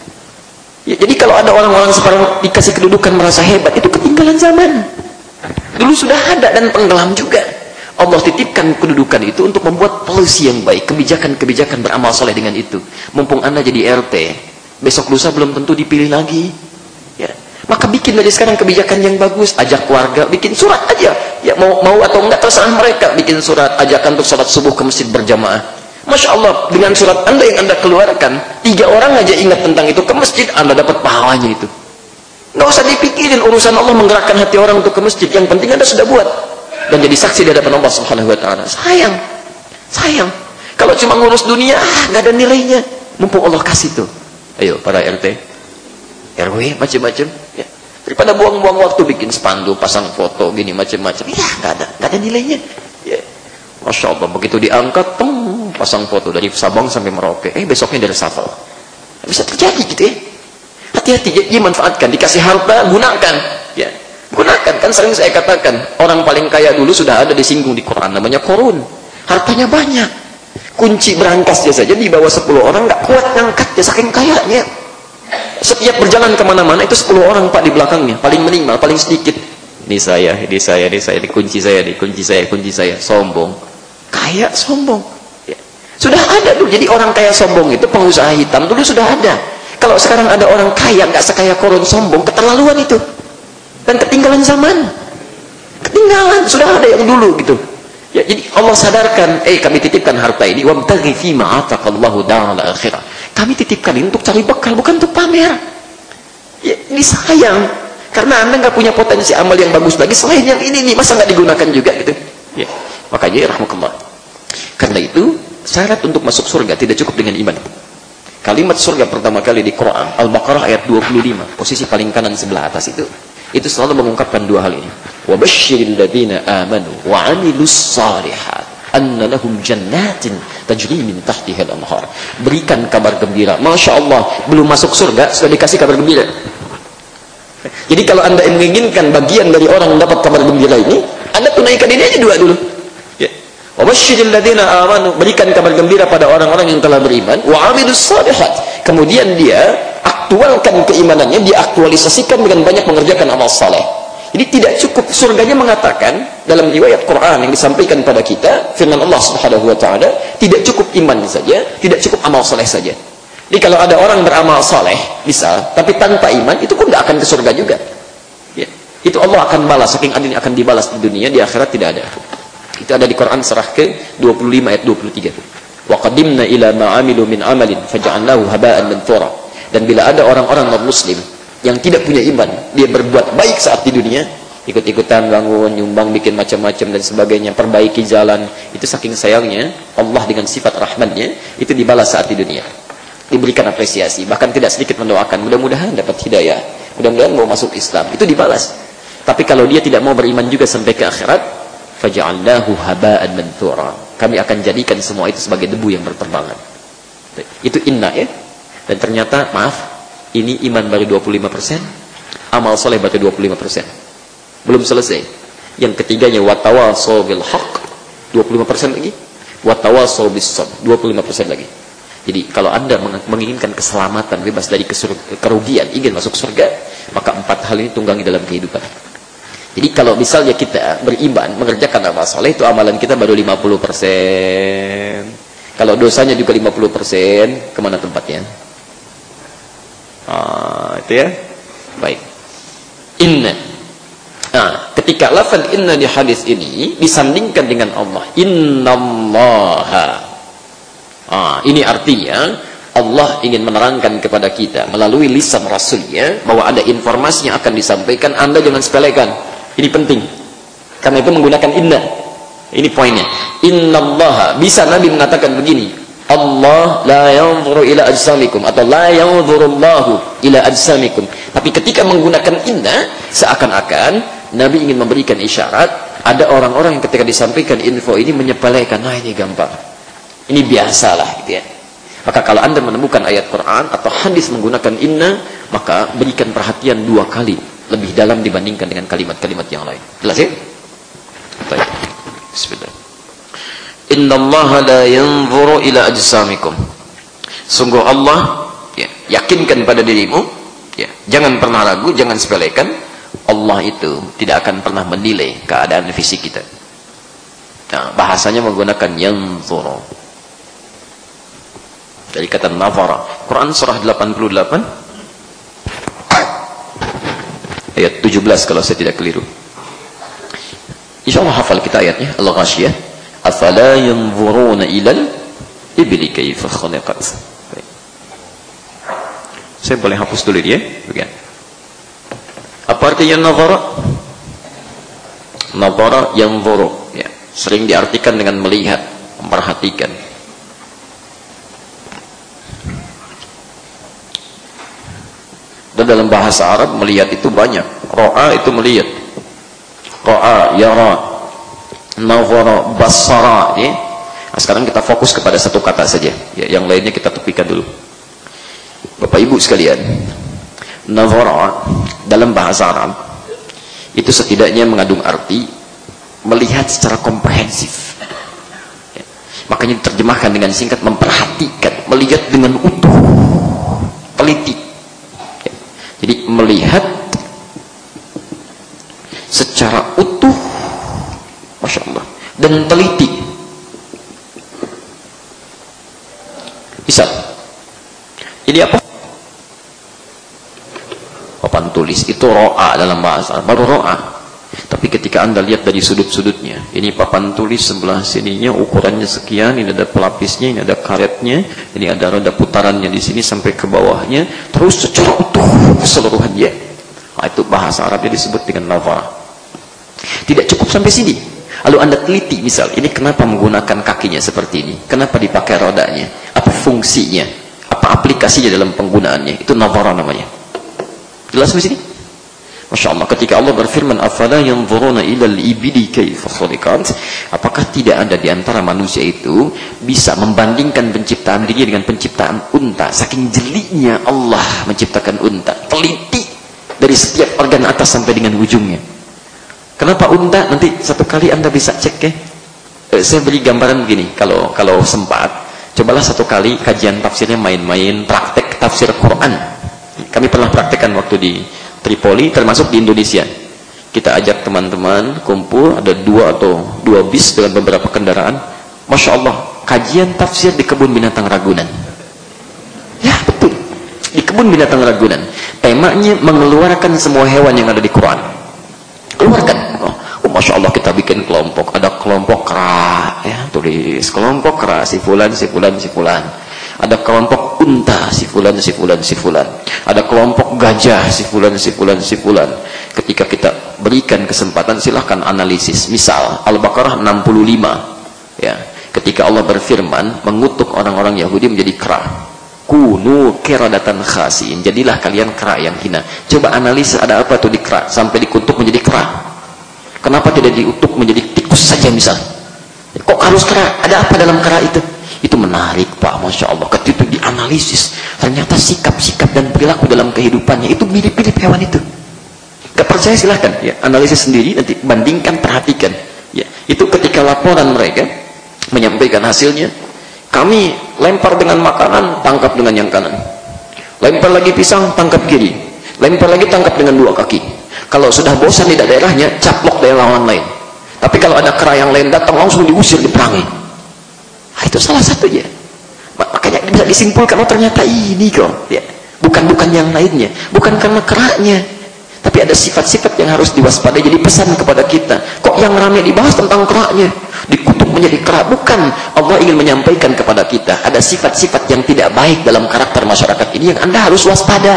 Ya, jadi kalau ada orang-orang sekarang dikasih kedudukan merasa hebat, itu ketinggalan zaman. Dulu sudah ada dan tenggelam juga. Allah titipkan kedudukan itu untuk membuat polisi yang baik, kebijakan-kebijakan beramal soleh dengan itu. Mumpung Anda jadi RT, besok lusa belum tentu dipilih lagi. Ya. Maka bikin dari sekarang kebijakan yang bagus, ajak keluarga, bikin surat aja. Ya, mau atau enggak terserah mereka, bikin surat ajakan untuk salat subuh ke masjid berjamaah. Masya Allah, dengan surat Anda yang Anda keluarkan, 3 orang aja ingat tentang itu ke masjid, Anda dapat pahalanya itu. Nggak usah dipikirin urusan Allah menggerakkan hati orang untuk ke masjid. Yang penting Anda sudah buat dan jadi saksi di hadapan Allah Subhanahu wa taala. Sayang. Kalau cuma ngurus dunia, nggak ada nilainya. Mumpung Allah kasih tuh. Ayo para RT, RW macam-macam. Ya. Daripada buang-buang waktu bikin spanduk, pasang foto gini macam-macam. Ya, nggak ada nilainya. Ya. Masya Allah, begitu diangkat, pasang foto dari Sabang sampai Merauke. Besoknya dari Safal. Bisa terjadi gitu ya. Hati-hati, dia manfaatkan, dikasih harta, gunakan. Ya, gunakan. Kan sering saya katakan, orang paling kaya dulu sudah ada disinggung di Quran, namanya Korun. Hartanya banyak. Kunci berangkasnya saja di bawah 10 orang, nggak kuat ngangkat, dia saking kayanya. Setiap berjalan kemana-mana, itu 10 orang Pak di belakangnya. Paling minimal, paling sedikit. Ini saya, kunci saya. Sombong. Kaya, sombong. Ya. Sudah ada dulu. Jadi orang kaya sombong itu, pengusaha hitam dulu sudah ada. Kalau sekarang ada orang kaya nggak sekaya Korun, sombong, keterlaluan itu dan ketinggalan zaman. Ketinggalan, sudah ada yang dulu gitu. Ya, jadi Allah sadarkan, kami titipkan harta ini, wabtaghi fima ataqallahu daral akhirah. Kami titipkan ini untuk cari bekal, bukan untuk pamer. Ya, ini sayang karena Anda nggak punya potensi amal yang bagus lagi selain yang ini nih, masa nggak digunakan juga gitu. Ya, makanya rahmatullah. Karena itu syarat untuk masuk surga tidak cukup dengan iman. Kalimat surga pertama kali di Quran Al-Baqarah ayat 25, posisi paling kanan sebelah atas itu selalu mengungkapkan 2 hal ini. Wa basyiril ladzina amanu wa 'amilus shalihat anna lahum jannatin tajri min tahtiha al-anhar. Berikan kabar gembira. Masya Allah, belum masuk surga sudah dikasih kabar gembira. Jadi kalau Anda menginginkan bagian dari orang mendapat kabar gembira ini, Anda tunaikan ini aja 2 dulu. Wa basyiril ladzina amanu, berikan kabar gembira pada orang-orang yang telah beriman, wa 'amilus shalihat. Kemudian dia aktualkan keimanannya, dia aktualisasikan dengan banyak mengerjakan amal saleh. Jadi tidak cukup surganya mengatakan dalam riwayat Quran yang disampaikan pada kita, firman Allah Subhanahu wa taala, tidak cukup iman saja, tidak cukup amal saleh saja. Jadi kalau ada orang beramal saleh bisa, tapi tanpa iman, itu pun tidak akan ke surga juga. Ya. Itu Allah akan balas, saking adilnya akan dibalas di dunia, di akhirat tidak ada. Itu ada di Quran surah ke-25 ayat 23. Wa qadimna ila ma 'amilu min 'amalin faj'alnahu haba'an manthura. Dan bila ada orang-orang non-muslim yang tidak punya iman, dia berbuat baik saat di dunia, ikut-ikutan bangun, nyumbang, bikin macam-macam dan sebagainya, perbaiki jalan, itu saking sayangnya Allah dengan sifat rahmatnya itu dibalas saat di dunia. Diberikan apresiasi, bahkan tidak sedikit mendoakan, mudah-mudahan dapat hidayah, mudah-mudahan mau masuk Islam, itu dibalas. Tapi kalau dia tidak mau beriman juga sampai ke akhirat, faj'alnahu haba'an manthura. Kami akan jadikan semua itu sebagai debu yang berterbangan. Itu inna ya. Dan ternyata, maaf, ini iman baru 25%, amal soleh baru 25%. Belum selesai. Yang ketiganya watawasaw bil haqq, 25% lagi. Watawasaw bis sabr, 25% lagi. Jadi kalau Anda menginginkan keselamatan, bebas dari kerugian, ingin masuk surga, maka 4 hal ini tunggangi dalam kehidupan. Jadi kalau misalnya kita beriman, mengerjakan amal soleh, itu amalan kita baru 50%. Kalau dosanya juga 50%, kemana tempatnya? Itu ya. Baik. Inna. Ketika lafaz inna di hadis ini disandingkan dengan Allah, innallaha. Ini artinya Allah ingin menerangkan kepada kita melalui lisan Rasulnya bahwa ada informasi yang akan disampaikan, Anda jangan sepelekan. Ini penting. Karena itu menggunakan inna. Ini poinnya. Innallaha. Bisa Nabi mengatakan begini, Allah la yanzuru ila ajsamikum, atau la yanzurullahu ila ajsamikum. Tapi ketika menggunakan inna, seakan-akan Nabi ingin memberikan isyarat, ada orang-orang yang ketika disampaikan info ini menyepelekan, nah ini gampang, ini biasalah gitu ya. Maka kalau Anda menemukan ayat Quran atau hadis menggunakan inna, maka berikan perhatian 2 kali lebih dalam dibandingkan dengan kalimat-kalimat yang lain. Jelas ya? Baik. Bismillah. Innallaha la yanzuru ila ajsamikum. Sungguh Allah, ya, yakinkan pada dirimu, ya, jangan pernah ragu, jangan sepelekan, Allah itu tidak akan pernah menilai keadaan fisik kita. Nah, bahasanya menggunakan yanzuru. Dari kata nazara. Quran surah 88 ayat 17 kalau saya tidak keliru. Insyaallah hafal kita ayatnya. Al-Ghasyiyah. Afala yanzuruna ilal ibli kaifa khuliqat. Saya boleh hapus dulu dia, bagian. Apa artinya nazara? Nazara yanzuru, ya, sering diartikan dengan melihat, memperhatikan. Dan dalam bahasa Arab melihat itu banyak. Ra'a itu melihat. Ra'a, yara, nazara, basara, ya. Nah, sekarang kita fokus kepada satu kata saja, ya, yang lainnya kita tepikan dulu. Bapak Ibu sekalian, nazara dalam bahasa Arab itu setidaknya mengandung arti melihat secara komprehensif, ya. Makanya diterjemahkan dengan singkat memperhatikan, melihat dengan utuh, teliti, ya. Jadi melihat secara utuh, Masya Allah, dan teliti. Bisa ini apa? Papan tulis itu ro'a dalam bahasa Arab, baru ro'a. Tapi ketika Anda lihat dari sudut-sudutnya, ini papan tulis sebelah sininya ukurannya sekian, ini ada pelapisnya, ini ada karetnya, ini ada roda putarannya di sini sampai ke bawahnya, terus secara utuh keseluruhannya. Nah, itu bahasa Arabnya disebut dengan nazara. Tidak cukup sampai sini. Lalu Anda teliti, misal ini kenapa menggunakan kakinya seperti ini, kenapa dipakai rodanya, apa fungsinya, apa aplikasinya dalam penggunaannya, itu nazara namanya. Jelas di sini? Masya Allah, ketika Allah berfirman, afala yanzuruna ilal ibili kaifa khuliqat, apakah tidak ada di antara manusia itu bisa membandingkan penciptaan diri dengan penciptaan unta? Saking jelinya Allah menciptakan unta, teliti dari setiap organ atas sampai dengan ujungnya. Kenapa unta? Nanti satu kali Anda bisa cek ya. Saya beri gambaran begini, kalau sempat, cobalah satu kali kajian tafsirnya main-main, praktek tafsir Quran. Kami pernah praktekkan waktu di Tripoli, termasuk di Indonesia. Kita ajak teman-teman kumpul, ada 2 bis dengan beberapa kendaraan. Masya Allah, kajian tafsir di kebun binatang Ragunan. Ya betul, di kebun binatang Ragunan. Temanya mengeluarkan semua hewan yang ada di Quran. Keluarkan. Oh, Masya Allah, kita bikin kelompok. Ada kelompok kera, ya, tulis kelompok kera, si fulan, si fulan, si fulan. Ada kelompok unta, si fulan, si fulan, si fulan. Ada kelompok gajah, si fulan, si fulan, si fulan. Ketika kita berikan kesempatan, silahkan analisis. Misal Al-Baqarah 65, ya, ketika Allah berfirman mengutuk orang-orang Yahudi menjadi kera, kunu qiradatan khasiin, jadilah kalian kera yang hina. Coba analisa ada apa tuh di kera sampai dikutuk menjadi kera. Kenapa tidak diutuk menjadi tikus saja misal? Kok harus kera? Ada apa dalam kera itu? Itu menarik Pak, Masya Allah. Ketika itu dianalisis, ternyata sikap-sikap dan perilaku dalam kehidupannya itu mirip-mirip hewan itu. Gak percaya silahkan, ya, analisis sendiri, nanti bandingkan, perhatikan, ya. Itu ketika laporan mereka menyampaikan hasilnya, kami lempar dengan makanan, tangkap dengan yang kanan, lempar lagi pisang, tangkap kiri, lempar lagi, tangkap dengan 2 kaki. Kalau sudah bosan di daerahnya, caplok dari lawan lain. Tapi kalau ada kera yang lain datang, langsung diusir, diperangi. Nah, itu salah satunya. Makanya bisa disimpulkan, oh ternyata ini kok, ya. Bukan yang lainnya, bukan karena keranya, tapi ada sifat-sifat yang harus diwaspadai. Jadi pesan kepada kita, kok yang ramai dibahas tentang keranya, dikutuk menjadi kera? Bukan. Allah ingin menyampaikan kepada kita ada sifat-sifat yang tidak baik dalam karakter masyarakat ini yang Anda harus waspada,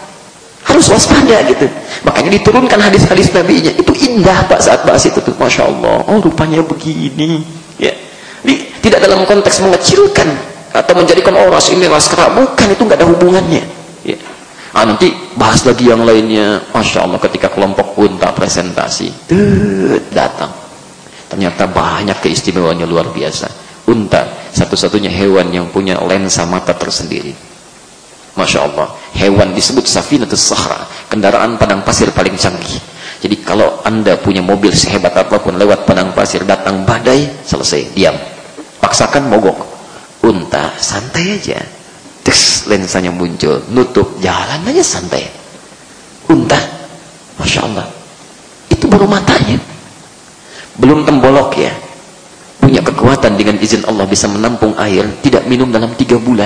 gitu. Makanya diturunkan hadis-hadis Nabi-nya. Itu indah Pak saat bahas itu tuh, Masya Allah, oh rupanya begini, ya. Tidak dalam konteks mengecilkan atau menjadikan ras ini ras kera, bukan, itu nggak ada hubungannya, ya. Nanti bahas lagi yang lainnya. Masya Allah, ketika kelompok unta presentasi, datang. Ternyata banyak keistimewaannya luar biasa. Unta, satu-satunya hewan yang punya lensa mata tersendiri. Masya Allah, hewan disebut Safinatus Sahra, kendaraan padang pasir paling canggih. Jadi kalau Anda punya mobil sehebat apapun, lewat padang pasir, datang badai, selesai, diam. Paksakan mogok. Unta, santai aja. Terus lensanya muncul, nutup, jalan aja santai. Unta, Masya Allah, itu baru matanya, belum tembolok ya, punya kekuatan dengan izin Allah bisa menampung air, tidak minum dalam 3 bulan.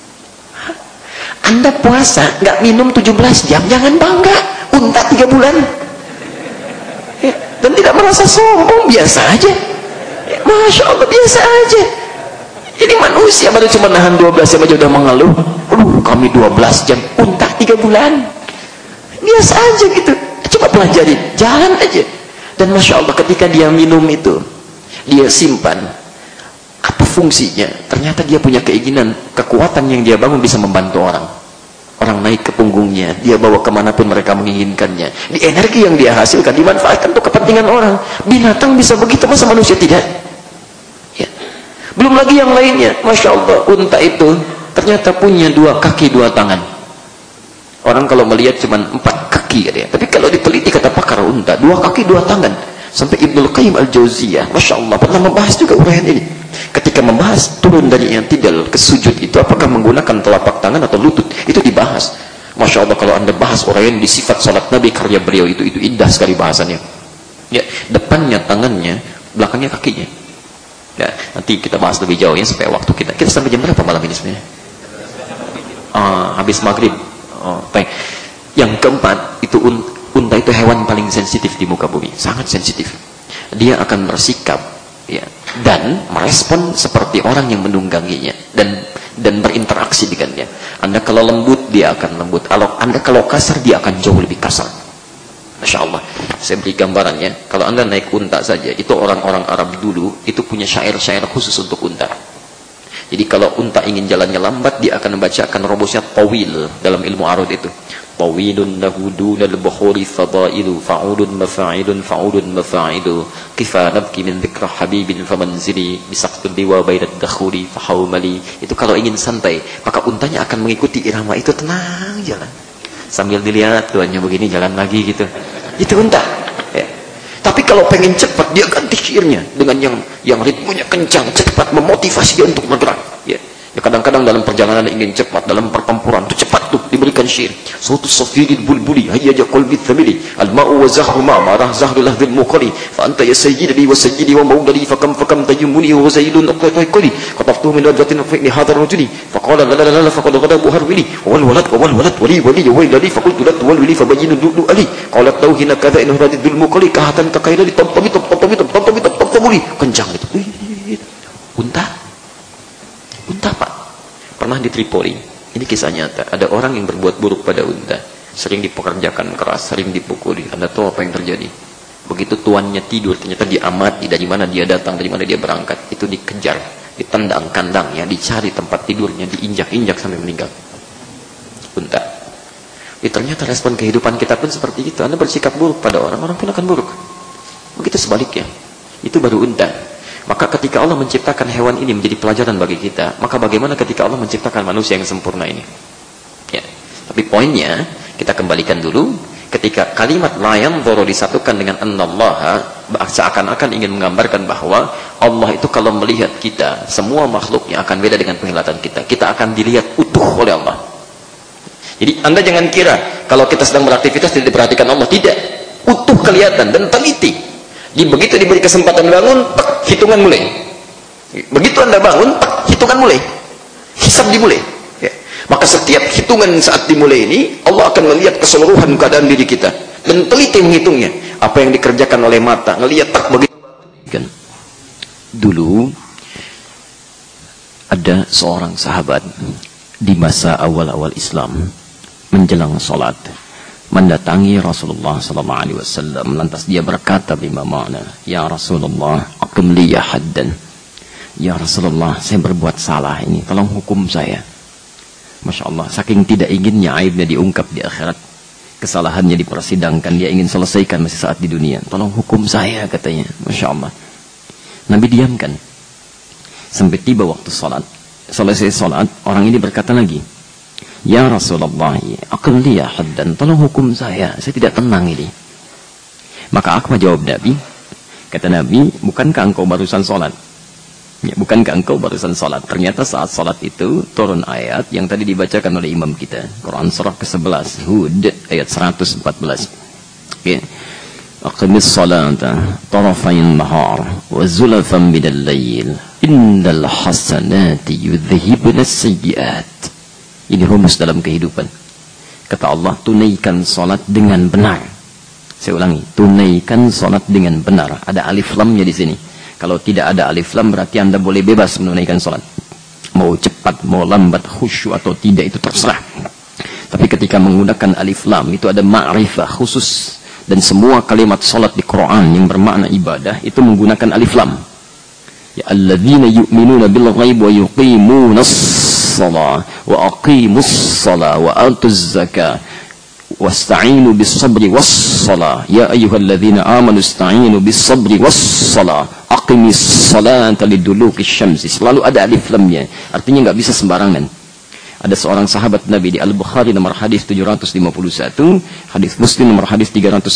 Anda puasa nggak minum 17 jam, jangan bangga. Unta 3 bulan ya, dan tidak merasa sombong, biasa aja ya, Masya Allah, biasa aja. Ini manusia baru cuma nahan 12 jam aja udah mengeluh. Kami 12 jam, unta 3 bulan. Biasa aja gitu. Coba pelajari, jalan aja. Dan Masya Allah, ketika dia minum itu, dia simpan. Apa fungsinya? Ternyata dia punya keinginan, kekuatan yang dia bangun bisa membantu orang. Orang naik ke punggungnya, dia bawa kemanapun mereka menginginkannya. Di energi yang dia hasilkan, dimanfaatkan untuk kepentingan orang. Binatang bisa begitu, masa manusia tidak? Belum lagi yang lainnya. Masya Allah, unta itu ternyata punya 2 kaki 2 tangan. Orang kalau melihat cuma 4 kaki ya. Tapi kalau diteliti kata pakar unta, 2 kaki 2 tangan. Sampai Ibnul Qayyim Al-Jauziyah, Masya Allah, pernah membahas juga uraian ini. Ketika membahas turun dari i'tidal ke sujud itu, apakah menggunakan telapak tangan atau lutut, itu dibahas. Masya Allah, kalau Anda bahas uraian di sifat salat Nabi karya beliau itu indah sekali bahasannya. Ya, depannya tangannya, belakangnya kakinya. Ya, nanti kita bahas lebih jauh ya supaya waktu kita sampai jam berapa malam ini sebenarnya? Habis maghrib. Baik. Yang keempat itu unta itu hewan paling sensitif di muka bumi, sangat sensitif. Dia akan bersikap ya dan merespon seperti orang yang menungganginya dan berinteraksi dengannya. Anda kalau lembut, dia akan lembut. Anda kalau kasar, dia akan jauh lebih kasar. Masya Allah, saya beri gambarannya. Kalau Anda naik unta saja, itu orang-orang Arab dulu itu punya syair-syair khusus untuk unta. Jadi kalau unta ingin jalannya lambat, dia akan membacakan rumusnya tawil dalam ilmu arud itu. Tawilun lahu dunal bukhuri fadailu fa'udun mafa'ilun fa'udun mafa'ilu kifa nabki min dhikra habibin famanzili bisaqtul liwa bainad dakhuli fahawmali. Itu kalau ingin santai, maka untanya akan mengikuti irama itu, tenang jalan. Sambil dilihat tuannya begini, jalan lagi gitu. Itu unta ya. Tapi kalau pengen cepat, dia ganti syairnya dengan yang ritmenya kencang, cepat, memotivasi dia untuk bergerak ya. Kadang-kadang dalam perjalanan ingin cepat, dalam pertempuran itu cepat tuh diberikan syair. Sautu safiril bulbuli hayya qalbi thamili al-ma'u wa zahru ma marah zahru lahdil muqali fa anta ya sayyidi wa sayyidi wa mawlali fakam tayyumuni wa zaidun aqtaqali qataftu min rajatin fi hadha ar-rajuli faqala la la la faqad ghadabu harwili wal walad wali wali faqultu la wal wali fabayyin dudu ali qalat tauhina kadha in radidul muqali kahatan kakaida di tamtami kencang itu. Unta Pak, pernah di Tripoli, ini kisah nyata, ada orang yang berbuat buruk pada unta, sering dipekerjakan keras, sering dipukuli. Anda tahu apa yang terjadi? Begitu tuannya tidur, ternyata diamati dari mana dia datang, dari mana dia berangkat, itu dikejar, ditendang kandangnya, dicari tempat tidurnya, diinjak-injak sampai meninggal. Unta. Ternyata respon kehidupan kita pun seperti itu. Anda bersikap buruk pada orang, orang pun akan buruk. Begitu sebaliknya, itu baru unta. Maka ketika Allah menciptakan hewan ini menjadi pelajaran bagi kita, maka bagaimana ketika Allah menciptakan manusia yang sempurna ini? Ya. Tapi poinnya, kita kembalikan dulu, ketika kalimat la yanzuru disatukan dengan annallaha, seakan-akan ingin menggambarkan bahwa Allah itu kalau melihat kita, semua makhluknya akan beda dengan penglihatan kita. Kita akan dilihat utuh oleh Allah. Jadi Anda jangan kira kalau kita sedang beraktivitas tidak diperhatikan Allah, tidak. Utuh kelihatan dan teliti. Begitu diberi kesempatan bangun, hitungan mulai. Begitu Anda bangun, hitungan mulai. Hisab dimulai. Ya. Maka setiap hitungan saat dimulai ini, Allah akan melihat keseluruhan keadaan diri kita dan teliti menghitungnya. Apa yang dikerjakan oleh mata, ngelihat tak begitu. Dulu ada seorang sahabat di masa awal-awal Islam menjelang sholat, mendatangi Rasulullah SAW. Lantas dia berkata bima ma'na, ya Rasulullah, aqim liya haddan. Ya Rasulullah, saya berbuat salah ini, tolong hukum saya. Masya Allah, saking tidak inginnya aibnya diungkap di akhirat, kesalahannya dipersidangkan, dia ingin selesaikan masih saat di dunia. Tolong hukum saya, katanya. Masya Allah. Nabi diamkan. Sampai tiba waktu sholat. Selesai sholat, orang ini berkata lagi, ya Rasulullah, aqli ya haddan, tolong hukum saya tidak tenang ini. Maka apa jawab Nabi? Kata Nabi, bukankah engkau barusan sholat? Ya, bukankah engkau barusan sholat? Ternyata saat sholat itu turun ayat yang tadi dibacakan oleh imam kita. Quran surah ke-11, Hud, ayat 114. Okay. Aqimis salata tarafayn nahar wa zulafan minal layl innal hasanati yudhhibna as-sayyi'at. Ini rumus dalam kehidupan. Kata Allah, tunaikan sholat dengan benar. Saya ulangi, tunaikan sholat dengan benar. Ada alif lamnya di sini. Kalau tidak ada alif lam berarti Anda boleh bebas menunaikan sholat. Mau cepat, mau lambat, khusyuk atau tidak itu terserah. Tapi ketika menggunakan alif lam itu ada ma'rifah khusus. Dan semua kalimat sholat di Quran yang bermakna ibadah itu menggunakan alif lam. Ya alladzina yu'minuna bil ghaib wa yuqimunas shalah wa aqimus shalah wa atuz zakah wasta'inu bis sabri was shalah ya ayyuhalladzina amanu ista'inu bis sabri was shalah aqimis salata liduluki syamsi. Selalu ada alif lamnya, artinya nggak bisa sembarangan. Ada seorang sahabat Nabi di Al-Bukhari nomor hadis 751, hadis Muslim nomor hadis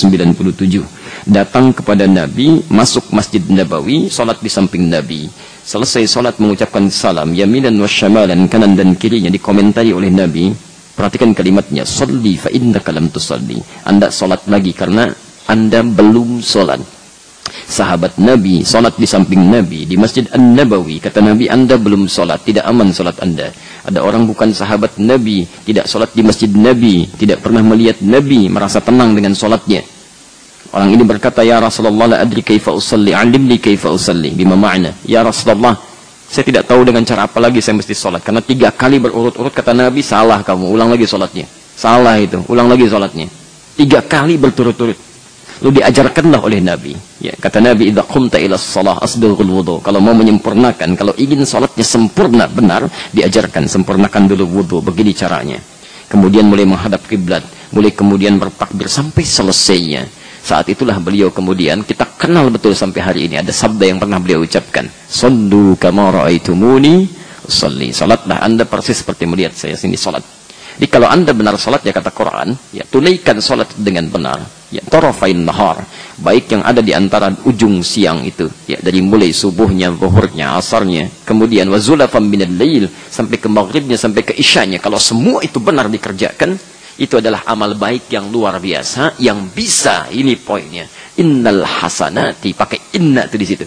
397, datang kepada Nabi, masuk Masjid Nabawi, salat di samping Nabi. Selesai salat mengucapkan salam yaminan wa syamalan, kanan dan kirinya, dikomentari oleh Nabi. Perhatikan kalimatnya, sholli fa innaka lam tusalli. Anda salat lagi karena Anda belum salat. Sahabat Nabi salat di samping Nabi di Masjid An-Nabawi. Kata Nabi, Anda belum salat, tidak aman salat Anda. Ada orang bukan sahabat Nabi, tidak salat di Masjid Nabi, tidak pernah melihat Nabi, merasa tenang dengan salatnya. Orang ini berkata, ya Rasulullah, la adri kaifa usalli, alimni kaifa usalli. Bima ma'na? Ya Rasulullah, saya tidak tahu dengan cara apa lagi saya mesti salat. Karena 3 kali berurut-urut kata Nabi, salah kamu, ulang lagi salatnya. Salah itu, ulang lagi salatnya. 3 kali berturut-turut. Lalu diajarkanlah oleh Nabi. Ya, kata Nabi, idza qumta ila shalah asbighul wudu. Kalau mau menyempurnakan, kalau ingin salatnya sempurna benar, diajarkan sempurnakan dulu wudu. Begini caranya. Kemudian mulai menghadap kiblat, mulai kemudian bertakbir sampai selesainya. Saat itulah beliau kemudian, kita kenal betul sampai hari ini, ada sabda yang pernah beliau ucapkan, sallu kama ra'aitumuni usalli. Salatlah Anda persis seperti melihat saya sini salat. Jadi kalau Anda benar salat, ya kata Quran, ya tunaikan salat dengan benar. Ya tarafain nahar, baik yang ada di antara ujung siang itu, ya dari mulai subuhnya, zuhurnya, asarnya, kemudian wazulafam minal lail sampai ke maghribnya, sampai ke isyanya. Kalau semua itu benar dikerjakan, itu adalah amal baik yang luar biasa, yang bisa, ini poinnya, innal hasanati, pakai inna itu di situ.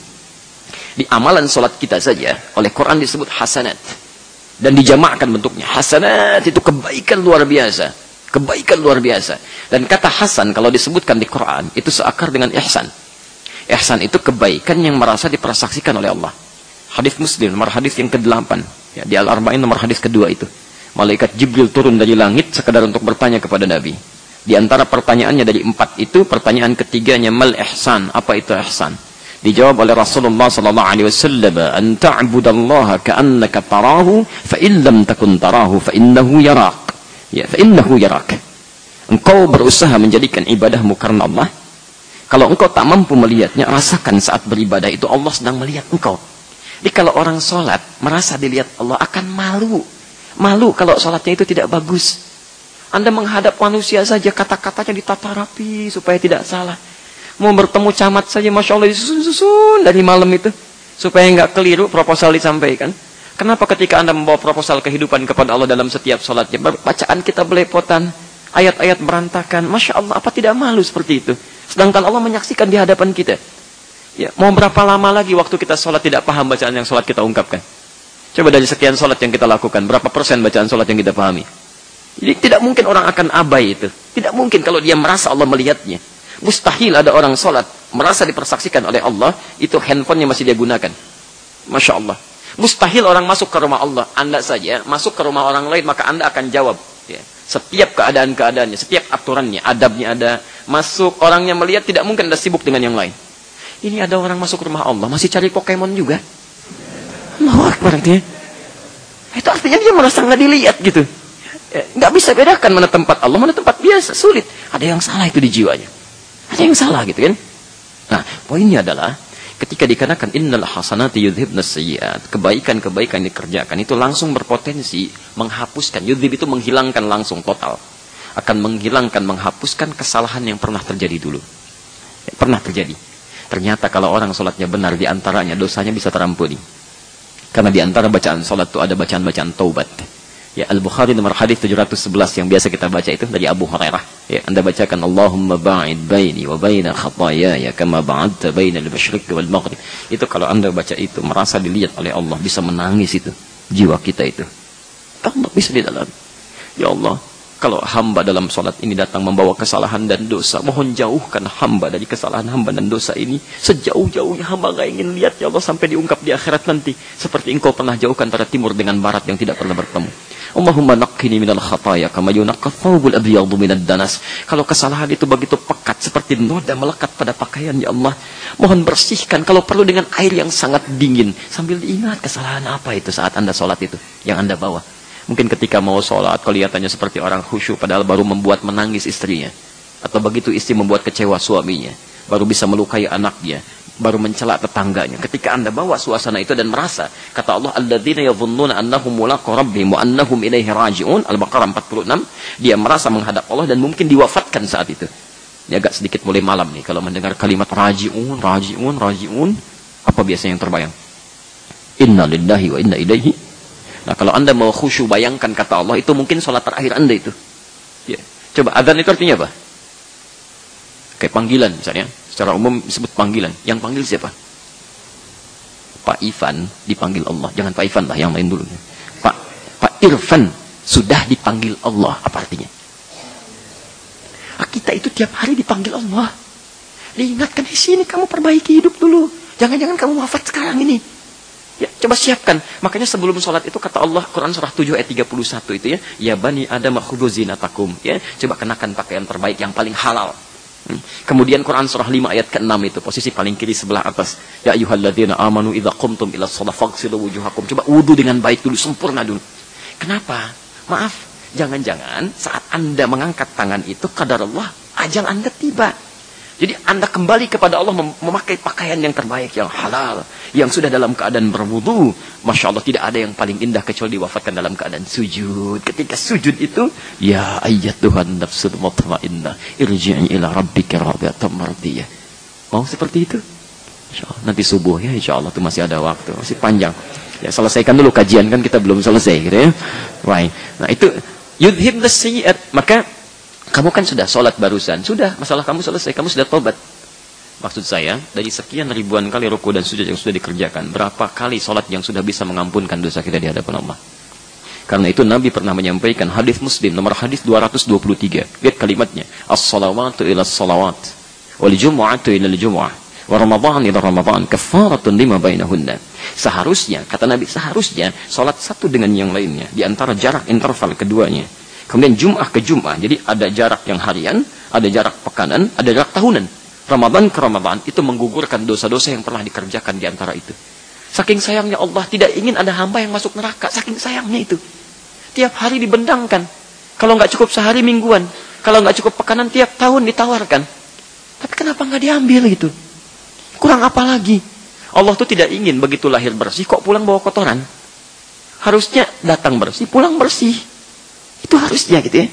Di amalan salat kita saja oleh Quran disebut hasanat, dan dijamakkan bentuknya. Hasanat itu kebaikan luar biasa. Kebaikan luar biasa. Dan kata hasan kalau disebutkan di Quran itu seakar dengan ihsan. Ihsan itu kebaikan yang merasa dipersaksikan oleh Allah. Hadis Muslim nomor hadis yang ke-8, ya, di Al-Arba'in nomor hadis kedua itu. Malaikat Jibril turun dari langit sekadar untuk bertanya kepada Nabi. Di antara pertanyaannya dari 4 itu, pertanyaan ketiganya, mal ihsan, apa itu ihsan? Dijawab oleh Rasulullah sallallahu alaihi wasallam, an ta'budallaha ka'annaka tarahu fa in lam takun tarahu fa innahu yarak. Ya, fa innahu yarak. Engkau berusaha menjadikan ibadahmu karena Allah. Kalau engkau tak mampu melihatnya, rasakan saat beribadah itu Allah sedang melihat engkau. Jadi kalau orang sholat merasa dilihat Allah, akan malu. Malu kalau sholatnya itu tidak bagus. Anda menghadap manusia saja, kata-katanya ditata rapi supaya tidak salah. Mau bertemu camat saja, Masya Allah, disusun dari malam itu supaya nggak keliru proposal disampaikan. Kenapa ketika Anda membawa proposal kehidupan kepada Allah dalam setiap sholatnya, bacaan kita belepotan, ayat-ayat berantakan, Masya Allah, apa tidak malu seperti itu? Sedangkan Allah menyaksikan di hadapan kita. Ya, mau berapa lama lagi waktu kita sholat tidak paham bacaan yang sholat kita ungkapkan? Coba dari sekian sholat yang kita lakukan, berapa persen bacaan sholat yang kita pahami? Jadi tidak mungkin orang akan abai itu. Tidak mungkin kalau dia merasa Allah melihatnya. Mustahil ada orang sholat merasa dipersaksikan oleh Allah, itu handphonenya masih dia gunakan. Masya Allah. Mustahil orang masuk ke rumah Allah. Anda saja masuk ke rumah orang lain, maka Anda akan jawab. Ya. Setiap keadaan-keadaannya, setiap aturannya, adabnya ada. Masuk, orangnya melihat, tidak mungkin Anda sibuk dengan yang lain. Ini ada orang masuk rumah Allah, masih cari Pokemon juga. Allahu Akbar artinya. Itu artinya dia merasa nggak dilihat gitu. Nggak bisa bedakan mana tempat Allah, mana tempat biasa. Sulit. Ada yang salah itu di jiwanya. Ada yang salah gitu kan. Nah, poinnya adalah ketika dikatakan innal hasanati yudhibnas sayyi'at, kebaikan-kebaikan yang dikerjakan itu langsung berpotensi menghapuskan. Yudhib itu menghilangkan langsung total. Akan menghilangkan, menghapuskan kesalahan yang pernah terjadi dulu. Pernah terjadi. Ternyata kalau orang sholatnya benar, di antaranya dosanya bisa terampuni. Karena di antara bacaan sholat itu ada bacaan-bacaan taubat. Ya, Al-Bukhari nomor hadis 711 yang biasa kita baca itu dari Abu Hurairah. Ya, Anda bacakan Allahumma ba'id baini wa baina khataayaya kama ba'adta baina al-masyriq wal maghrib. Itu kalau Anda baca itu merasa dilihat oleh Allah, bisa menangis itu jiwa kita itu. Allah bisa di dalam. Ya Allah, kalau hamba dalam sholat ini datang membawa kesalahan dan dosa, mohon jauhkan hamba dari kesalahan hamba dan dosa ini. Sejauh-jauhnya hamba gak ingin lihat ya Allah sampai diungkap di akhirat nanti. Seperti engkau pernah jauhkan antara timur dengan barat yang tidak pernah bertemu. Allahumma naqqini minal khataya kama yunaqqa thawbul abyadu minad danas. Kalau kesalahan itu begitu pekat seperti noda melekat pada pakaian, ya Allah, mohon bersihkan kalau perlu dengan air yang sangat dingin. Sambil diingat kesalahan apa itu saat Anda sholat itu yang Anda bawa. Mungkin ketika mau sholat kelihatannya seperti orang khusyuk padahal baru membuat menangis istrinya. Atau begitu istri membuat kecewa suaminya, baru bisa melukai anaknya, baru mencela tetangganya. Ketika Anda bawa suasana itu dan merasa, kata Allah, alladzina yadhunnuna annahum mulaqu rabbihim wa annahum ilaihi raji'un, Al-Baqarah 46, dia merasa menghadap Allah dan mungkin diwafatkan saat itu. Ini agak sedikit mulai malam nih kalau mendengar kalimat raji'un, raji'un, raji'un, apa biasanya yang terbayang? Inna lillahi wa inna ilaihi. Nah, kalau Anda mau khusyuk, bayangkan kata Allah, itu mungkin sholat terakhir Anda itu. Ya. Coba, adzan itu artinya apa? Kayak panggilan misalnya. Secara umum disebut panggilan. Yang panggil siapa? Pak Ivan dipanggil Allah. Jangan Pak Ivan lah, yang lain dulu. Pak Irfan sudah dipanggil Allah. Apa artinya? Kita itu tiap hari dipanggil Allah. Diingatkan, di sini kamu perbaiki hidup dulu. Jangan-jangan kamu wafat sekarang ini. Ya, coba siapkan. Makanya sebelum sholat itu kata Allah, Quran surah 7 ayat 31 itu ya, ya bani Adam khudhu zinatakum. Ya, coba kenakan pakaian terbaik yang paling halal. Kemudian Quran surah 5 ayat ke-6 itu posisi paling kiri sebelah atas. Ya ayyuhalladzina amanu idza qumtum ila shalah faghsilu wujuhakum. Coba wudu dengan baik dulu, sempurna dulu. Kenapa? Maaf, jangan-jangan saat Anda mengangkat tangan itu qadarullah ajal Anda tiba. Jadi Anda kembali kepada Allah memakai pakaian yang terbaik, yang halal, yang sudah dalam keadaan berwudu. Masya Allah, tidak ada yang paling indah kecuali diwafatkan dalam keadaan sujud. Ketika sujud itu, ya ayyatuhan nafsul mutmainnah, irji'i ila rabbika radiyatan mardiyah. Mau seperti itu? Insya Allah. Nanti subuh ya, insya Allah itu masih ada waktu, masih panjang. Ya, selesaikan dulu kajian kan kita belum selesai, gitu ya. Right. Nah itu yudhibnas sayyi'at, maka kamu kan sudah sholat barusan, sudah, masalah kamu selesai, kamu sudah tobat. Maksud saya, dari sekian ribuan kali ruku dan sujud yang sudah dikerjakan, berapa kali sholat yang sudah bisa mengampunkan dosa kita di hadapan Allah. Karena itu Nabi pernah menyampaikan hadis Muslim, nomor hadis 223. Lihat kalimatnya, as-salawatu ila as-salawat, wal jumu'atu ila al-jumu'ah, wa ramadhan ila ramadhan, kafaratun lima bainahunna. Seharusnya, kata Nabi, seharusnya sholat satu dengan yang lainnya, di antara jarak interval keduanya. Kemudian Jum'ah ke Jum'ah. Jadi ada jarak yang harian, ada jarak pekanan, ada jarak tahunan. Ramadan ke Ramadan itu menggugurkan dosa-dosa yang pernah dikerjakan di antara itu. Saking sayangnya Allah tidak ingin ada hamba yang masuk neraka. Saking sayangnya itu. Tiap hari dibendangkan. Kalau nggak cukup sehari mingguan. Kalau nggak cukup pekanan tiap tahun ditawarkan. Tapi kenapa nggak diambil gitu? Kurang apa lagi? Allah tuh tidak ingin begitu lahir bersih kok pulang bawa kotoran. Harusnya datang bersih, pulang bersih. Itu harusnya gitu ya.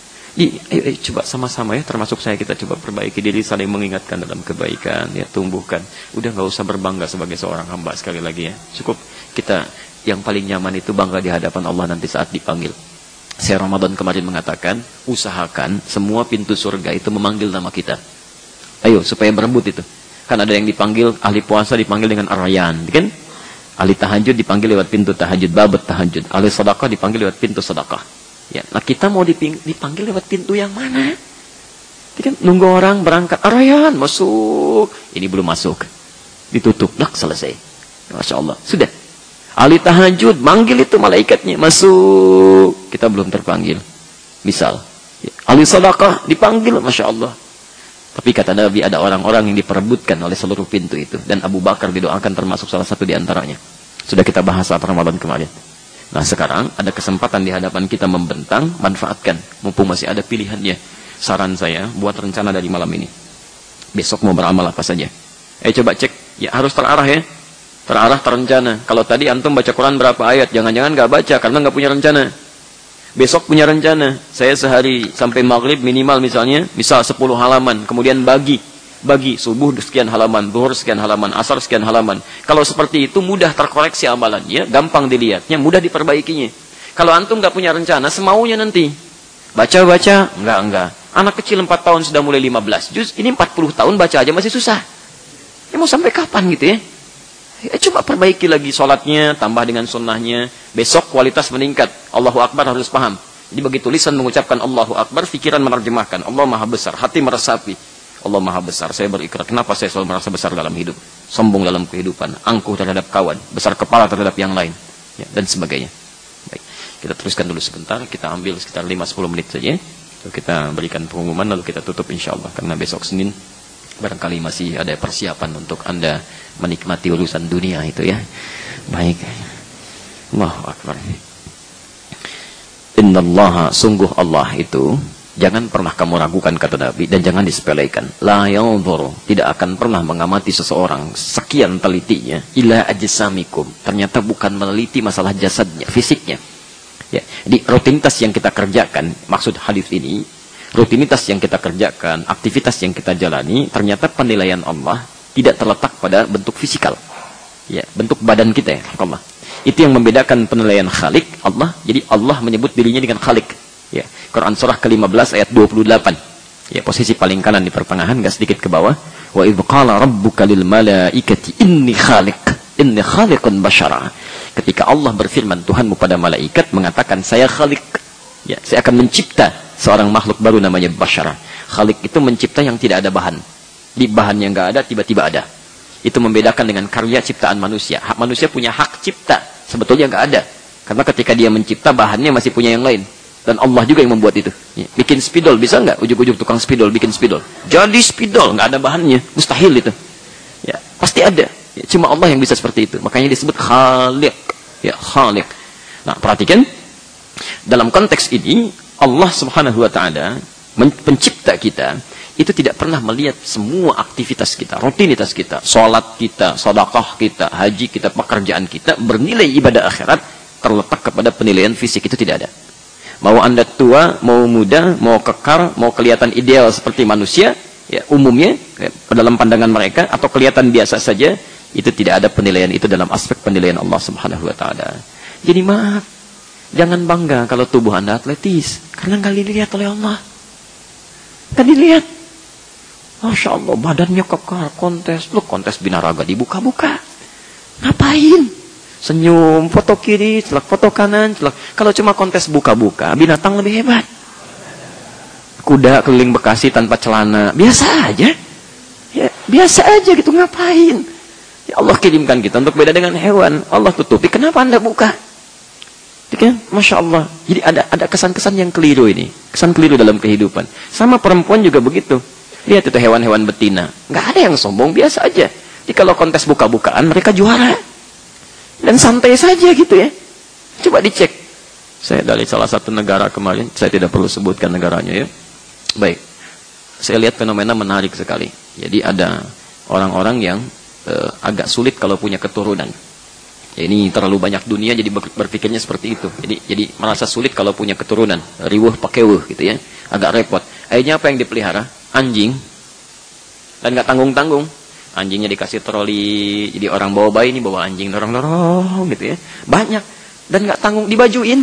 Ayo, coba sama-sama ya, termasuk saya, kita coba perbaiki diri, saling mengingatkan dalam kebaikan, ya, tumbuhkan. Udah nggak usah berbangga sebagai seorang hamba sekali lagi ya. Cukup kita yang paling nyaman itu bangga di hadapan Allah nanti saat dipanggil. Saya Ramadan kemarin mengatakan, usahakan semua pintu surga itu memanggil nama kita. Ayo, supaya berebut itu. Kan ada yang dipanggil, ahli puasa dipanggil dengan Ar-Rayyan, kan? Ahli tahajud dipanggil lewat pintu tahajud, babat tahajud. Ahli sedekah dipanggil lewat pintu sedekah. Ya, nah kita mau dipanggil lewat pintu yang mana? Kan nunggu orang berangkat, Ar-Rayyan masuk, ini belum masuk, ditutup, dak selesai. Masya Allah, sudah. Ahli tahajud, manggil itu malaikatnya, masuk, kita belum terpanggil. Misal, ya. Ahli sedekah dipanggil, Masya Allah. Tapi kata Nabi ada orang-orang yang diperebutkan oleh seluruh pintu itu, dan Abu Bakar didoakan termasuk salah satu di antaranya. Sudah kita bahas saat Ramadan kemarin. Nah sekarang ada kesempatan di hadapan kita membentang, manfaatkan. Mumpung masih ada pilihannya. Saran saya, buat rencana dari malam ini. Besok mau beramal apa saja. Coba cek, ya harus terarah ya. Terarah, terencana. Kalau tadi antum baca Quran berapa ayat, jangan-jangan nggak baca karena nggak punya rencana. Besok punya rencana. Saya sehari sampai maghrib minimal misalnya, misal 10 halaman, kemudian bagi subuh sekian halaman, zuhur sekian halaman, asar sekian halaman. Kalau seperti itu mudah terkoreksi amalannya, gampang dilihatnya, mudah diperbaikinya. Kalau antum nggak punya rencana, semaunya nanti baca-baca, enggak. Anak kecil 4 tahun sudah mulai 15 juz, ini 40 tahun baca aja masih susah. Ya mau sampai kapan gitu ya? Coba perbaiki lagi sholatnya, tambah dengan sunnahnya. Besok kualitas meningkat. Allahu Akbar harus paham. Jadi begitu lisan mengucapkan Allahu Akbar, pikiran menerjemahkan. Allah Maha Besar, hati meresapi. Allah Maha Besar, saya berikrar. Kenapa saya selalu merasa besar dalam hidup? Sombong dalam kehidupan, angkuh terhadap kawan, besar kepala terhadap yang lain, ya, dan sebagainya. Baik, kita teruskan dulu sebentar. Kita ambil sekitar 5-10 menit saja. Lalu kita berikan pengumuman, lalu kita tutup insyaAllah. Karena besok Senin barangkali masih ada persiapan untuk Anda menikmati urusan dunia itu ya. Baik. Allahu Akbar. Innallaha, sungguh Allah itu, jangan pernah kamu ragukan kata Nabi, dan jangan disepelekan. La yanzuru, tidak akan pernah mengamati seseorang sekian telitinya ila ajsamikum. Ternyata bukan meneliti masalah jasadnya, fisiknya. Ya, di rutinitas yang kita kerjakan, maksud hadis ini, rutinitas yang kita kerjakan, aktivitas yang kita jalani, ternyata penilaian Allah tidak terletak pada bentuk fisikal. Ya, bentuk badan kita ya, Allah. Itu yang membedakan penilaian Khalik, Allah. Jadi Allah menyebut dirinya dengan Khalik. Ya, Quran surah ke-15 ayat 28. Ya, posisi paling kanan di pertengahan, enggak sedikit ke bawah. Wa idz qala rabbuka lil malaikati inni khaliqun basyara. Ketika Allah berfirman, Tuhanmu pada malaikat mengatakan, saya Khalik. Ya, saya akan mencipta seorang makhluk baru namanya basyara. Khalik itu mencipta yang tidak ada bahan. Di bahan yang enggak ada, tiba-tiba ada. Itu membedakan dengan karya ciptaan manusia. Hak manusia punya hak cipta, sebetulnya enggak ada. Karena ketika dia mencipta, bahannya masih punya yang lain. Dan Allah juga yang membuat itu. Ya, bikin spidol, bisa enggak? Ujuk-ujuk tukang spidol, bikin spidol. Jadi spidol, enggak ada bahannya. Mustahil itu. Ya, pasti ada. Ya, cuma Allah yang bisa seperti itu. Makanya disebut Khaliq. Ya, Khaliq. Nah, perhatikan. Dalam konteks ini, Allah subhanahu wa ta'ala, pencipta kita, itu tidak pernah melihat semua aktivitas kita, rutinitas kita, sholat kita, sedekah kita, haji kita, pekerjaan kita, bernilai ibadah akhirat, terletak kepada penilaian fisik. Itu tidak ada. Mau Anda tua, mau muda, mau kekar, mau kelihatan ideal seperti manusia, ya, umumnya, ya, dalam pandangan mereka, atau kelihatan biasa saja, itu tidak ada penilaian itu dalam aspek penilaian Allah subhanahu wa ta'ala. Jadi maaf, jangan bangga kalau tubuh Anda atletis, karena nggak dilihat oleh Allah. Nggak dilihat. Masya Allah, badannya kekar, kontes. Loh, kontes binaraga dibuka-buka. Ngapain? Senyum, foto kiri, celak, foto kanan, celak. Kalau cuma kontes buka-buka, binatang lebih hebat. Kuda keliling Bekasi tanpa celana, biasa aja. Ya, biasa aja gitu, ngapain? Ya, Allah kirimkan kita untuk beda dengan hewan. Allah tutupi, kenapa Anda buka? Kan? Masya Allah. Jadi ada kesan-kesan yang keliru ini. Kesan keliru dalam kehidupan. Sama perempuan juga begitu. Lihat itu hewan-hewan betina. Nggak ada yang sombong, biasa aja. Jadi kalau kontes buka-bukaan, mereka juara. Dan santai saja gitu ya. Coba dicek. Saya dari salah satu negara kemarin, saya tidak perlu sebutkan negaranya ya. Baik. Saya lihat fenomena menarik sekali. Jadi ada orang-orang yang agak sulit kalau punya keturunan. Ya, ini terlalu banyak dunia, jadi berpikirnya seperti itu. Jadi merasa sulit kalau punya keturunan. Riwuh pakai wuh gitu ya. Agak repot. Akhirnya apa yang dipelihara? Anjing. Dan nggak tanggung-tanggung. Anjingnya dikasih troli, jadi orang bawa bayi ini bawa anjing dorong-dorong gitu ya. Banyak. Dan nggak tanggung, dibajuin.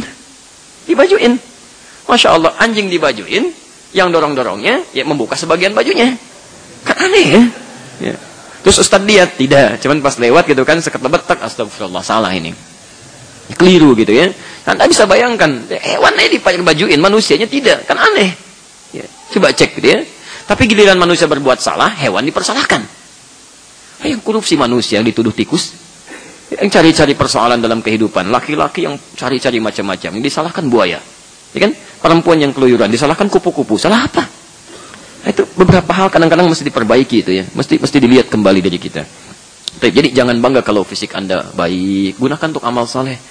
Masya Allah, anjing dibajuin, yang dorong-dorongnya ya membuka sebagian bajunya. Kan aneh ya. Ya. Terus Ustadz lihat, tidak. Cuman pas lewat gitu kan, sekelebetak, astagfirullah, salah ini. Keliru gitu ya. Anda bisa bayangkan, hewannya dibajuin, manusianya tidak. Kan aneh. Ya. Coba cek gitu ya. Tapi giliran manusia berbuat salah, hewan dipersalahkan. Yang korupsi manusia, yang dituduh tikus. Yang cari-cari persoalan dalam kehidupan. Laki-laki yang cari-cari macam-macam. Yang disalahkan buaya. Ya kan? Perempuan yang keluyuran, disalahkan kupu-kupu. Salah apa? Nah, itu beberapa hal kadang-kadang mesti diperbaiki itu ya. Mesti dilihat kembali dari kita. Jadi jangan bangga kalau fisik Anda baik. Gunakan untuk amal saleh.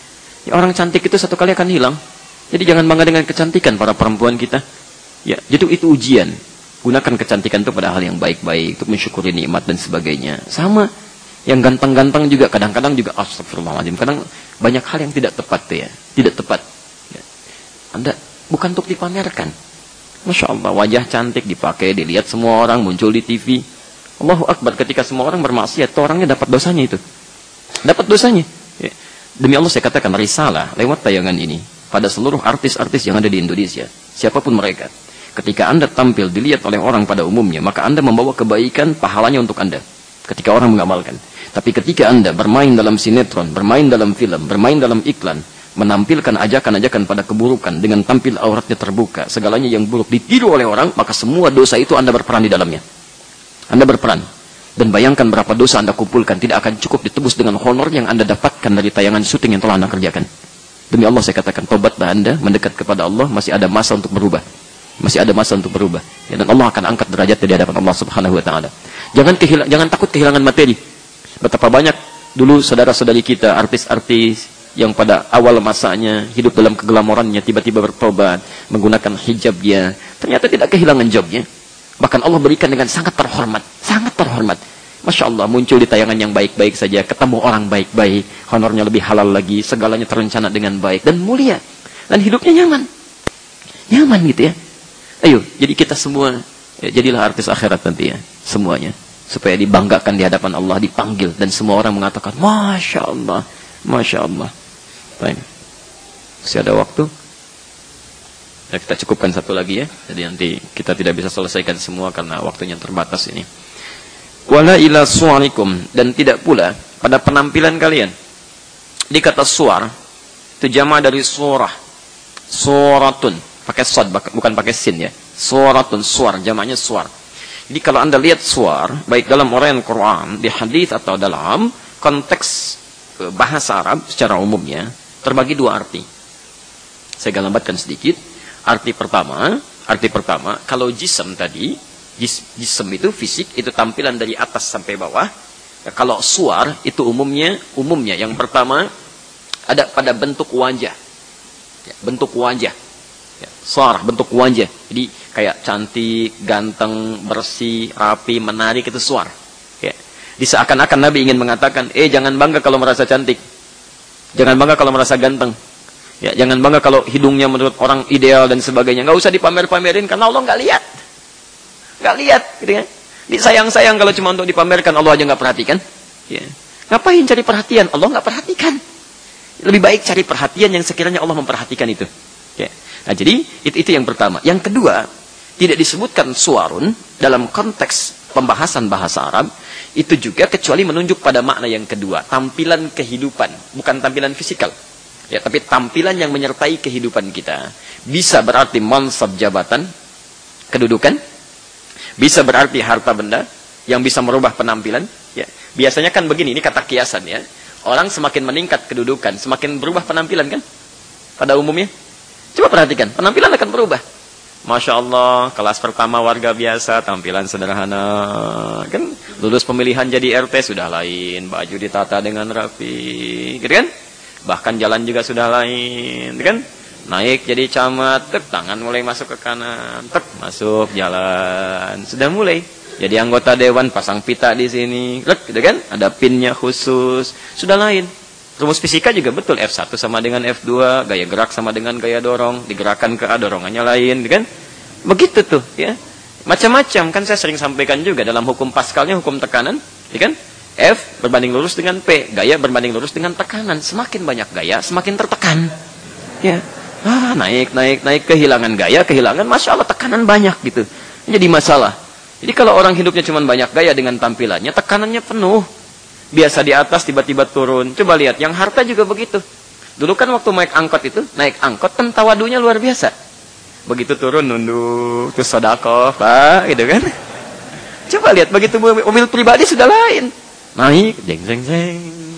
Ya, orang cantik itu satu kali akan hilang. Jadi jangan bangga dengan kecantikan para perempuan kita. Ya, itu ujian. Gunakan kecantikan itu pada hal yang baik-baik, untuk mensyukuri nikmat dan sebagainya. Sama, yang ganteng-ganteng juga kadang-kadang juga astagfirullahaladzim. Kadang banyak hal yang tidak tepat tuh ya, tidak tepat. Ya. Anda bukan untuk dipamerkan. Masya Allah, wajah cantik dipakai, dilihat semua orang, muncul di TV. Allahu Akbar, ketika semua orang bermaksiat, itu orangnya dapat dosanya itu. Dapat dosanya. Ya. Demi Allah saya katakan, risalah lewat tayangan ini pada seluruh artis-artis yang ada di Indonesia, siapapun mereka. Ketika Anda tampil dilihat oleh orang pada umumnya, maka Anda membawa kebaikan, pahalanya untuk Anda. Ketika orang mengamalkan. Tapi ketika Anda bermain dalam sinetron, bermain dalam film, bermain dalam iklan, menampilkan ajakan-ajakan pada keburukan dengan tampil auratnya terbuka, segalanya yang buruk ditiru oleh orang, maka semua dosa itu Anda berperan di dalamnya. Anda berperan. Dan bayangkan berapa dosa Anda kumpulkan, tidak akan cukup ditebus dengan honor yang Anda dapatkan dari tayangan syuting yang telah Anda kerjakan. Demi Allah saya katakan, tobatlah Anda, mendekat kepada Allah, masih ada masa untuk berubah. Masih ada masa untuk berubah. Ya, dan Allah akan angkat derajat di hadapan Allah Subhanahu wa taala. Jangan takut kehilangan materi. Betapa banyak dulu saudara-saudari kita, artis-artis yang pada awal masanya hidup dalam keglamorannya, tiba-tiba bertobat, menggunakan hijabnya, ternyata tidak kehilangan jobnya. Bahkan Allah berikan dengan sangat terhormat, sangat terhormat. Masya Allah, muncul di tayangan yang baik-baik saja, ketemu orang baik-baik, honornya lebih halal lagi, segalanya terencana dengan baik dan mulia, dan hidupnya nyaman. Nyaman gitu ya. Ayo, jadi kita semua, ya, jadilah artis akhirat nanti ya, semuanya. Supaya dibanggakan di hadapan Allah, dipanggil. Dan semua orang mengatakan, Masya Allah, Masya Allah. Baik. Masih ada waktu? Ya, kita cukupkan satu lagi ya. Jadi nanti kita tidak bisa selesaikan semua karena waktunya terbatas ini. Wala ila suwarikum. Dan tidak pula pada penampilan kalian. Di kata suar, itu jama dari surah. Suratun. Pakai sod, bukan pakai sin ya. Suratun, suar, jamaknya suar. Jadi kalau Anda lihat suar, baik dalam uraian Quran, di hadis atau dalam konteks bahasa Arab secara umumnya, terbagi dua arti. Saya gambarkan sedikit. Arti pertama, kalau jism tadi, jism itu fisik, itu tampilan dari atas sampai bawah. Ya, kalau suar itu umumnya yang pertama ada pada bentuk wajah. Ya, bentuk wajah. Ya, suara, bentuk wajah. Jadi kayak cantik, ganteng, bersih, rapi, menarik, itu suar. Ya. Diseakan-akan Nabi ingin mengatakan, jangan bangga kalau merasa cantik. Jangan bangga kalau merasa ganteng. Ya, jangan bangga kalau hidungnya menurut orang ideal dan sebagainya. Nggak usah dipamer-pamerin karena Allah nggak lihat. Nggak lihat, gitu kan? Disayang-sayang kalau cuma untuk dipamerkan, Allah aja nggak perhatikan. Ya. Ngapain cari perhatian? Allah nggak perhatikan. Lebih baik cari perhatian yang sekiranya Allah memperhatikan itu. Ya. Nah, jadi itu yang pertama. Yang kedua, tidak disebutkan suarun dalam konteks pembahasan bahasa Arab itu juga kecuali menunjuk pada makna yang kedua, tampilan kehidupan, bukan tampilan fisikal. Ya, tapi tampilan yang menyertai kehidupan kita. Bisa berarti mansab jabatan, kedudukan, bisa berarti harta benda yang bisa merubah penampilan. Ya, biasanya kan begini, ini kata kiasan ya. Orang semakin meningkat kedudukan, semakin berubah penampilan kan? Pada umumnya. Coba perhatikan, penampilan akan berubah. Masya Allah, kelas pertama warga biasa, tampilan sederhana. Kan lulus pemilihan jadi RT sudah lain, baju ditata dengan rapi, gitu kan? Bahkan jalan juga sudah lain, gitu kan? Naik jadi camat, tangan mulai masuk ke kanan, masuk jalan, sudah mulai. Jadi anggota dewan, pasang pita di sini, gitu kan? Ada pinnya khusus, sudah lain. Rumus fisika juga betul, F1 sama dengan F2, gaya gerak sama dengan gaya dorong, digerakkan ke A, dorongannya lain, kan? Begitu tuh, ya. Macam-macam, kan saya sering sampaikan juga dalam hukum Pascalnya, hukum tekanan, ya kan? F berbanding lurus dengan P, gaya berbanding lurus dengan tekanan. Semakin banyak gaya, semakin tertekan. Ya. Naik, kehilangan gaya, Masya Allah, tekanan banyak gitu. Jadi masalah. Jadi kalau orang hidupnya cuma banyak gaya dengan tampilannya, tekanannya penuh. Biasa di atas, tiba-tiba turun. Coba lihat, yang harta juga begitu. Dulu kan waktu naik angkot kan tawadunya luar biasa. Begitu turun, nunduk, terus sedekah, Pak, gitu kan. Coba lihat, begitu mobil pribadi sudah lain. Naik, jeng,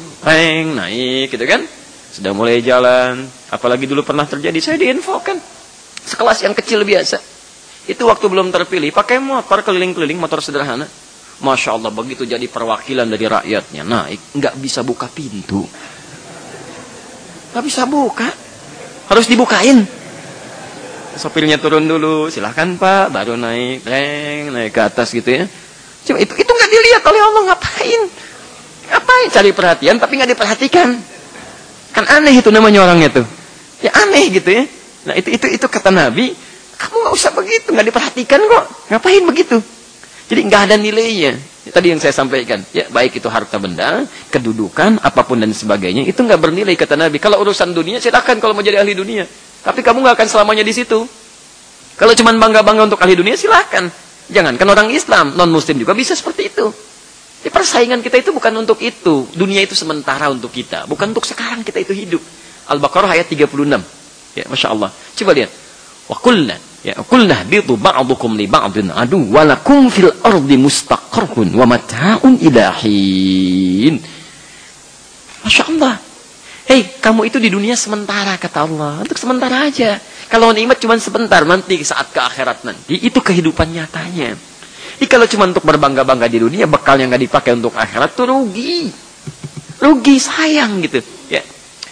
naik, gitu kan. Sudah mulai jalan. Apalagi dulu pernah terjadi, saya diinfokan. Sekelas yang kecil biasa. Itu waktu belum terpilih, pakai motor keliling-keliling, motor sederhana. Masya Allah, begitu jadi perwakilan dari rakyatnya, naik, nggak bisa buka pintu. Nggak bisa buka. Harus dibukain. Sopirnya turun dulu, silahkan Pak, baru naik ke atas gitu ya. Cuma itu nggak dilihat oleh Allah, ngapain? Ngapain cari perhatian tapi nggak diperhatikan? Kan aneh itu namanya orangnya tuh. Ya aneh gitu ya. Nah itu kata Nabi, kamu nggak usah begitu, nggak diperhatikan kok. Ngapain begitu? Jadi nggak ada nilainya. Ya, tadi yang saya sampaikan, ya baik itu harta benda, kedudukan, apapun dan sebagainya, itu nggak bernilai kata Nabi. Kalau urusan dunia, silakan kalau mau jadi ahli dunia. Tapi kamu nggak akan selamanya di situ. Kalau cuma bangga-bangga untuk ahli dunia, silakan. Jangan kan orang Islam, non-Muslim juga bisa seperti itu. Ya, persaingan kita itu bukan untuk itu. Dunia itu sementara untuk kita, bukan untuk sekarang kita itu hidup. Al-Baqarah ayat 36. Ya, Masya Allah. Coba lihat. Wa qulna bidu ba'dukum li ba'din adu walakum fil ardi mustaqarrun wa mata'un ilahin. Masya Allah. Hei, kamu itu di dunia sementara, kata Allah. Untuk sementara aja. Kalau nikmat cuma sebentar, nanti saat ke akhirat nanti, itu kehidupan nyatanya. Jadi kalau cuma untuk berbangga-bangga di dunia, bekal yang nggak dipakai untuk akhirat, itu rugi. Rugi, sayang gitu. Ya.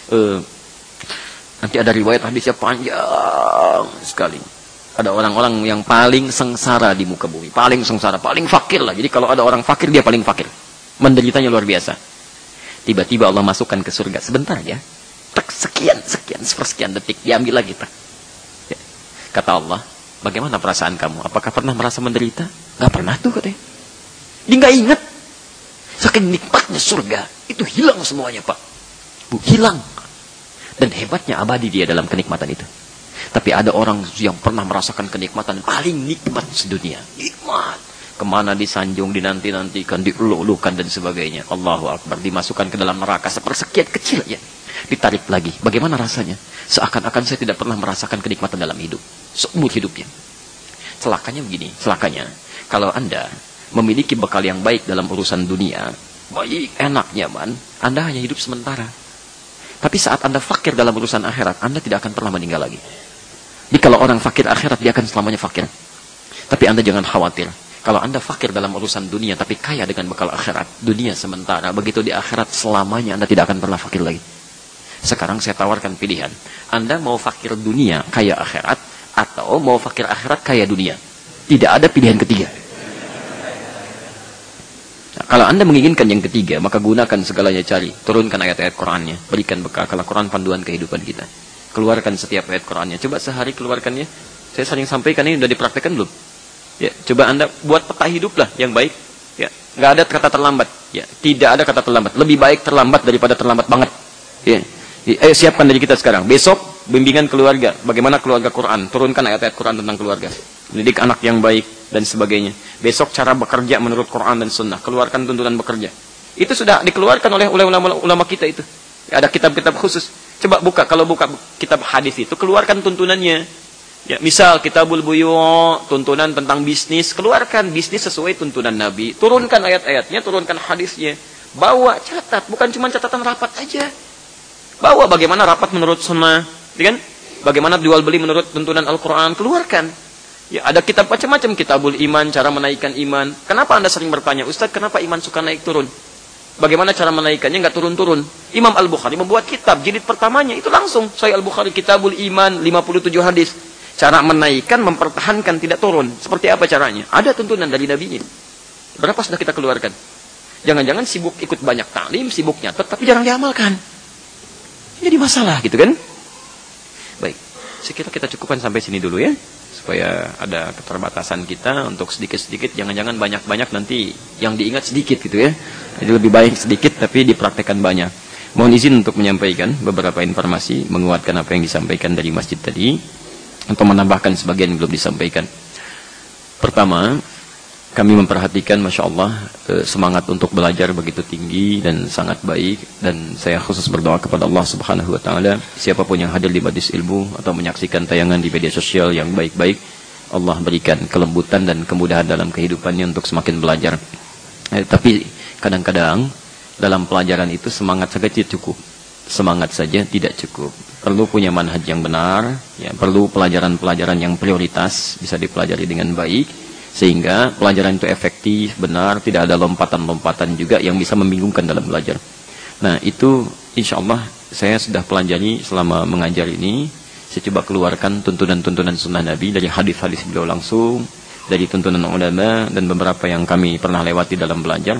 Nanti ada riwayat hadisnya panjang sekali. Ada orang-orang yang paling sengsara di muka bumi. Paling sengsara, paling fakir lah. Jadi kalau ada orang fakir, dia paling fakir. Menderitanya luar biasa. Tiba-tiba Allah masukkan ke surga. Sebentar ya. Sepersekian detik. Diambil lagi. Ya. Kata Allah, bagaimana perasaan kamu? Apakah pernah merasa menderita? Gak pernah tuh katanya. Dia gak ingat. Saking nikmatnya surga. Itu hilang semuanya Pak. Hilang. Dan hebatnya abadi dia dalam kenikmatan itu. Tapi ada orang yang pernah merasakan kenikmatan paling nikmat sedunia. Nikmat. Kemana disanjung, dinanti-nantikan, diulu-ulukan dan sebagainya. Allahu Akbar. Dimasukkan ke dalam neraka sepersekian kecil ya. Ditarik lagi. Bagaimana rasanya? Seakan-akan saya tidak pernah merasakan kenikmatan dalam hidup. Seumur hidupnya. Celakanya begini. Celakanya. Kalau Anda memiliki bekal yang baik dalam urusan dunia. Baik, enak, nyaman. Anda hanya hidup sementara. Tapi saat Anda fakir dalam urusan akhirat, Anda tidak akan pernah meninggal lagi. Jadi kalau orang fakir akhirat, dia akan selamanya fakir. Tapi Anda jangan khawatir. Kalau Anda fakir dalam urusan dunia, tapi kaya dengan bekal akhirat, dunia sementara, begitu di akhirat, selamanya Anda tidak akan pernah fakir lagi. Sekarang saya tawarkan pilihan. Anda mau fakir dunia, kaya akhirat, atau mau fakir akhirat, kaya dunia. Tidak ada pilihan ketiga. Nah, kalau Anda menginginkan yang ketiga, maka gunakan segalanya cari. Turunkan ayat-ayat Qur'annya. Berikan bekal. Kalau Qur'an panduan kehidupan kita. Keluarkan setiap ayat Qur'annya. Coba sehari keluarkannya. Saya sering sampaikan ini, sudah dipraktekkan belum? Ya, coba Anda buat peta hidup lah yang baik. Ya, nggak ada kata terlambat. Ya, tidak ada kata terlambat. Lebih baik terlambat daripada terlambat banget. Ya. Siapkan dari kita sekarang. Besok bimbingan keluarga. Bagaimana keluarga Quran? Turunkan ayat-ayat Quran tentang keluarga. Mendidik anak yang baik dan sebagainya. Besok cara bekerja menurut Quran dan Sunnah. Keluarkan tuntunan bekerja. Itu sudah dikeluarkan oleh ulama kita itu. Ya, ada kitab-kitab khusus. Coba buka. Kalau buka kitab hadis itu, keluarkan tuntunannya. Ya, misal Kitabul Buyu', tuntunan tentang bisnis, keluarkan bisnis sesuai tuntunan Nabi, turunkan ayat-ayatnya, turunkan hadisnya, bawa catat, bukan cuma catatan rapat aja, bawa bagaimana rapat menurut sunnah, kan? Bagaimana jual beli menurut tuntunan Al-Quran, keluarkan. Ya, ada kitab macam-macam, Kitabul Iman, cara menaikkan iman. Kenapa Anda sering bertanya, Ustaz, kenapa iman suka naik turun? Bagaimana cara menaikkannya nggak turun-turun? Imam Al-Bukhari membuat kitab, jilid pertamanya itu langsung Sahih Al-Bukhari, Kitabul Iman, 57 hadis. Cara menaikkan, mempertahankan, tidak turun. Seperti apa caranya? Ada tuntunan dari Nabi-nya. Berapa sudah kita keluarkan? Jangan-jangan sibuk ikut banyak taklim, sibuk nyatet, tapi jarang diamalkan. Jadi masalah gitu kan? Baik, sekira kita cukupkan sampai sini dulu ya. Supaya ada keterbatasan kita untuk sedikit-sedikit. Jangan-jangan banyak-banyak nanti yang diingat sedikit gitu ya. Jadi lebih baik sedikit tapi dipraktekkan banyak. Mohon izin untuk menyampaikan beberapa informasi, menguatkan apa yang disampaikan dari masjid tadi. Untuk menambahkan sebagian yang belum disampaikan. Pertama, kami memperhatikan Masya Allah semangat untuk belajar begitu tinggi dan sangat baik. Dan saya khusus berdoa kepada Allah Subhanahu Wa Taala, siapapun yang hadir di majlis ilmu atau menyaksikan tayangan di media sosial yang baik-baik, Allah berikan kelembutan dan kemudahan dalam kehidupannya untuk semakin belajar. Tapi kadang-kadang dalam pelajaran itu semangat saja tidak cukup. Semangat saja tidak cukup. Perlu punya manhaj yang benar, ya, perlu pelajaran-pelajaran yang prioritas bisa dipelajari dengan baik, sehingga pelajaran itu efektif, benar, tidak ada lompatan-lompatan juga yang bisa membingungkan dalam belajar. Nah, itu insya Allah saya sudah pelajari selama mengajar ini, saya coba keluarkan tuntunan-tuntunan sunnah Nabi dari hadis-hadis beliau langsung, dari tuntunan ulama dan beberapa yang kami pernah lewati dalam belajar.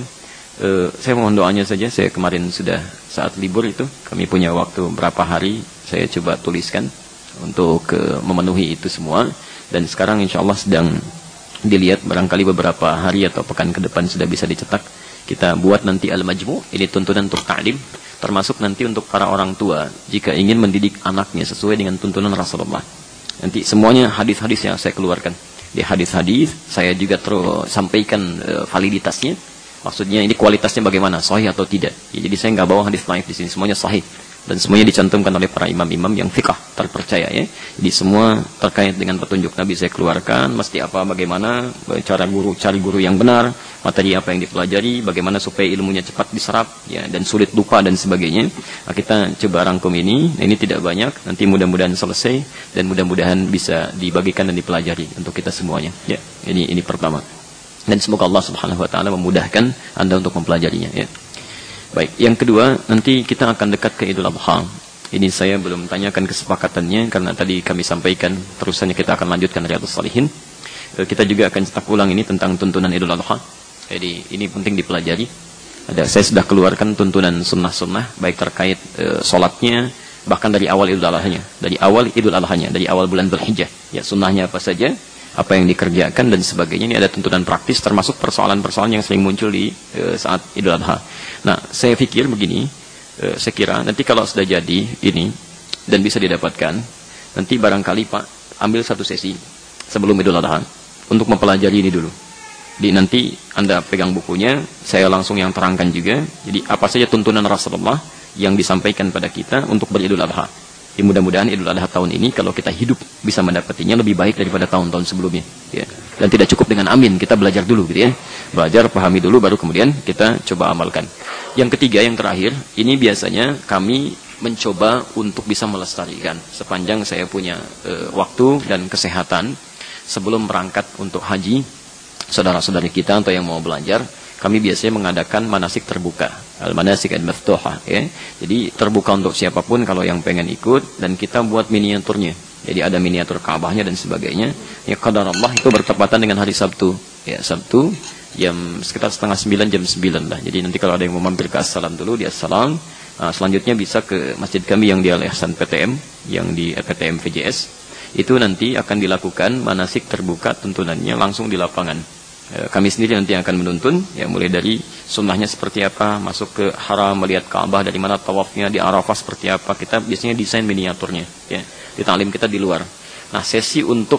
Saya mohon doanya saja. Saya kemarin sudah saat libur itu, kami punya waktu berapa hari, saya coba tuliskan untuk memenuhi itu semua. Dan sekarang insya Allah sedang dilihat, barangkali beberapa hari atau pekan ke depan sudah bisa dicetak. Kita buat nanti Al-Majmu', ini tuntunan untuk ta'lim, termasuk nanti untuk para orang tua jika ingin mendidik anaknya sesuai dengan tuntunan Rasulullah. Nanti semuanya hadis-hadis yang saya keluarkan. Di hadis-hadis saya juga terus sampaikan validitasnya. Maksudnya ini kualitasnya bagaimana, sahih atau tidak. Ya, jadi saya nggak bawa hadis dhaif di sini, semuanya sahih. Dan semuanya dicantumkan oleh para imam-imam yang fiqh terpercaya ya. Jadi semua terkait dengan petunjuk Nabi saya keluarkan, mesti apa, bagaimana, cara cari guru yang benar, materi apa yang dipelajari, bagaimana supaya ilmunya cepat diserap ya, dan sulit lupa dan sebagainya. Nah, kita coba rangkum ini. Nah, ini tidak banyak, nanti mudah-mudahan selesai dan mudah-mudahan bisa dibagikan dan dipelajari untuk kita semuanya. Ya, ini pertama. Dan semoga Allah Subhanahu wa taala memudahkan Anda untuk mempelajarinya ya. Baik, yang kedua, nanti kita akan dekat ke Idul Adha. Ini saya belum tanyakan kesepakatannya, karena tadi kami sampaikan, terusannya kita akan lanjutkan Riyadhus Shalihin. Kita juga akan cetak ulang ini tentang tuntunan Idul Adha. Jadi ini penting dipelajari. Saya sudah keluarkan tuntunan sunnah-sunnah, baik terkait sholatnya, bahkan dari awal Idul Adha-nya. Dari awal Idul Adha-nya, dari awal bulan Dzulhijjah. Ya, sunnahnya apa saja, apa yang dikerjakan dan sebagainya. Ini ada tuntunan praktis, termasuk persoalan-persoalan yang sering muncul di saat Idul Adha. Nah, saya pikir begini, saya kira nanti kalau sudah jadi ini dan bisa didapatkan, nanti barangkali Pak ambil satu sesi sebelum Idul Adha untuk mempelajari ini dulu. Nanti Anda pegang bukunya, saya langsung yang terangkan juga. Jadi apa saja tuntunan Rasulullah yang disampaikan pada kita untuk beridul Adha. Mudah-mudahan Idul Adha tahun ini kalau kita hidup bisa mendapatinya lebih baik daripada tahun-tahun sebelumnya ya. Dan tidak cukup dengan amin, kita belajar dulu gitu ya. Belajar, pahami dulu, baru kemudian kita coba amalkan. Yang ketiga, yang terakhir, ini biasanya kami mencoba untuk bisa melestarikan sepanjang saya punya waktu dan kesehatan sebelum berangkat untuk haji. Saudara-saudari kita atau yang mau belajar, kami biasanya mengadakan manasik terbuka, al-manasik al-maftuhah ya. Jadi terbuka untuk siapapun kalau yang pengen ikut, dan kita buat miniaturnya. Jadi ada miniatur Ka'bahnya dan sebagainya. Ya qadar Allah itu bertepatan dengan hari Sabtu. Ya, Sabtu jam sekitar 8:30 jam 9 lah. Jadi nanti kalau ada yang mau mampir ke As-Salam dulu, di As-Salam. Selanjutnya bisa ke masjid kami yang di Al-Ihsan PTM, yang di PTM VJS. Itu nanti akan dilakukan manasik terbuka tuntunannya langsung di lapangan. Kami sendiri nanti akan menuntun, ya mulai dari sunnahnya seperti apa, masuk ke haram, melihat Ka'bah dari mana, tawafnya di Arafah seperti apa. Kita biasanya desain miniaturnya, ya. Di taklim kita di luar. Nah, sesi untuk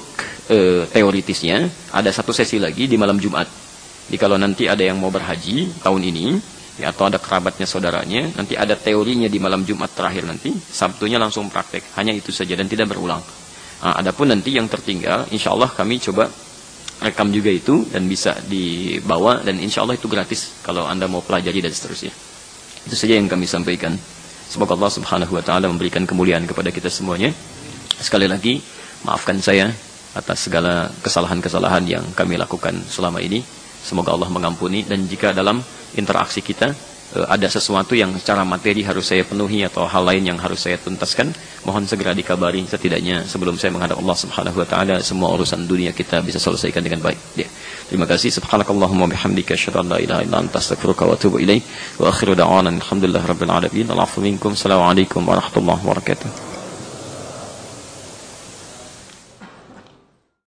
teoritisnya ada satu sesi lagi di malam Jumat. Jadi kalau nanti ada yang mau berhaji tahun ini, ya, atau ada kerabatnya, saudaranya, nanti ada teorinya di malam Jumat terakhir nanti, Sabtunya langsung praktek. Hanya itu saja dan tidak berulang. Nah, adapun nanti yang tertinggal, insya Allah kami coba rekam juga itu dan bisa dibawa, dan insya Allah itu gratis kalau Anda mau pelajari dan seterusnya. Itu saja yang kami sampaikan. Semoga Allah Subhanahu wa taala memberikan kemuliaan kepada kita semuanya. Sekali lagi, maafkan saya atas segala kesalahan-kesalahan yang kami lakukan selama ini. Semoga Allah mengampuni, dan jika dalam interaksi kita ada sesuatu yang secara materi harus saya penuhi atau hal lain yang harus saya tuntaskan, mohon segera dikabari, setidaknya sebelum saya menghadap Allah Subhanahu wa taala semua urusan dunia kita bisa selesaikan dengan baik. Ya. Terima kasih. Subhanakallahumma bihamdika asyhadu an la ilaha illa anta astaghfiruka wa atubu ilaik. Wa akhiru da'wana alhamdulillahirabbil alamin. Assalamualaikum warahmatullahi wabarakatuh.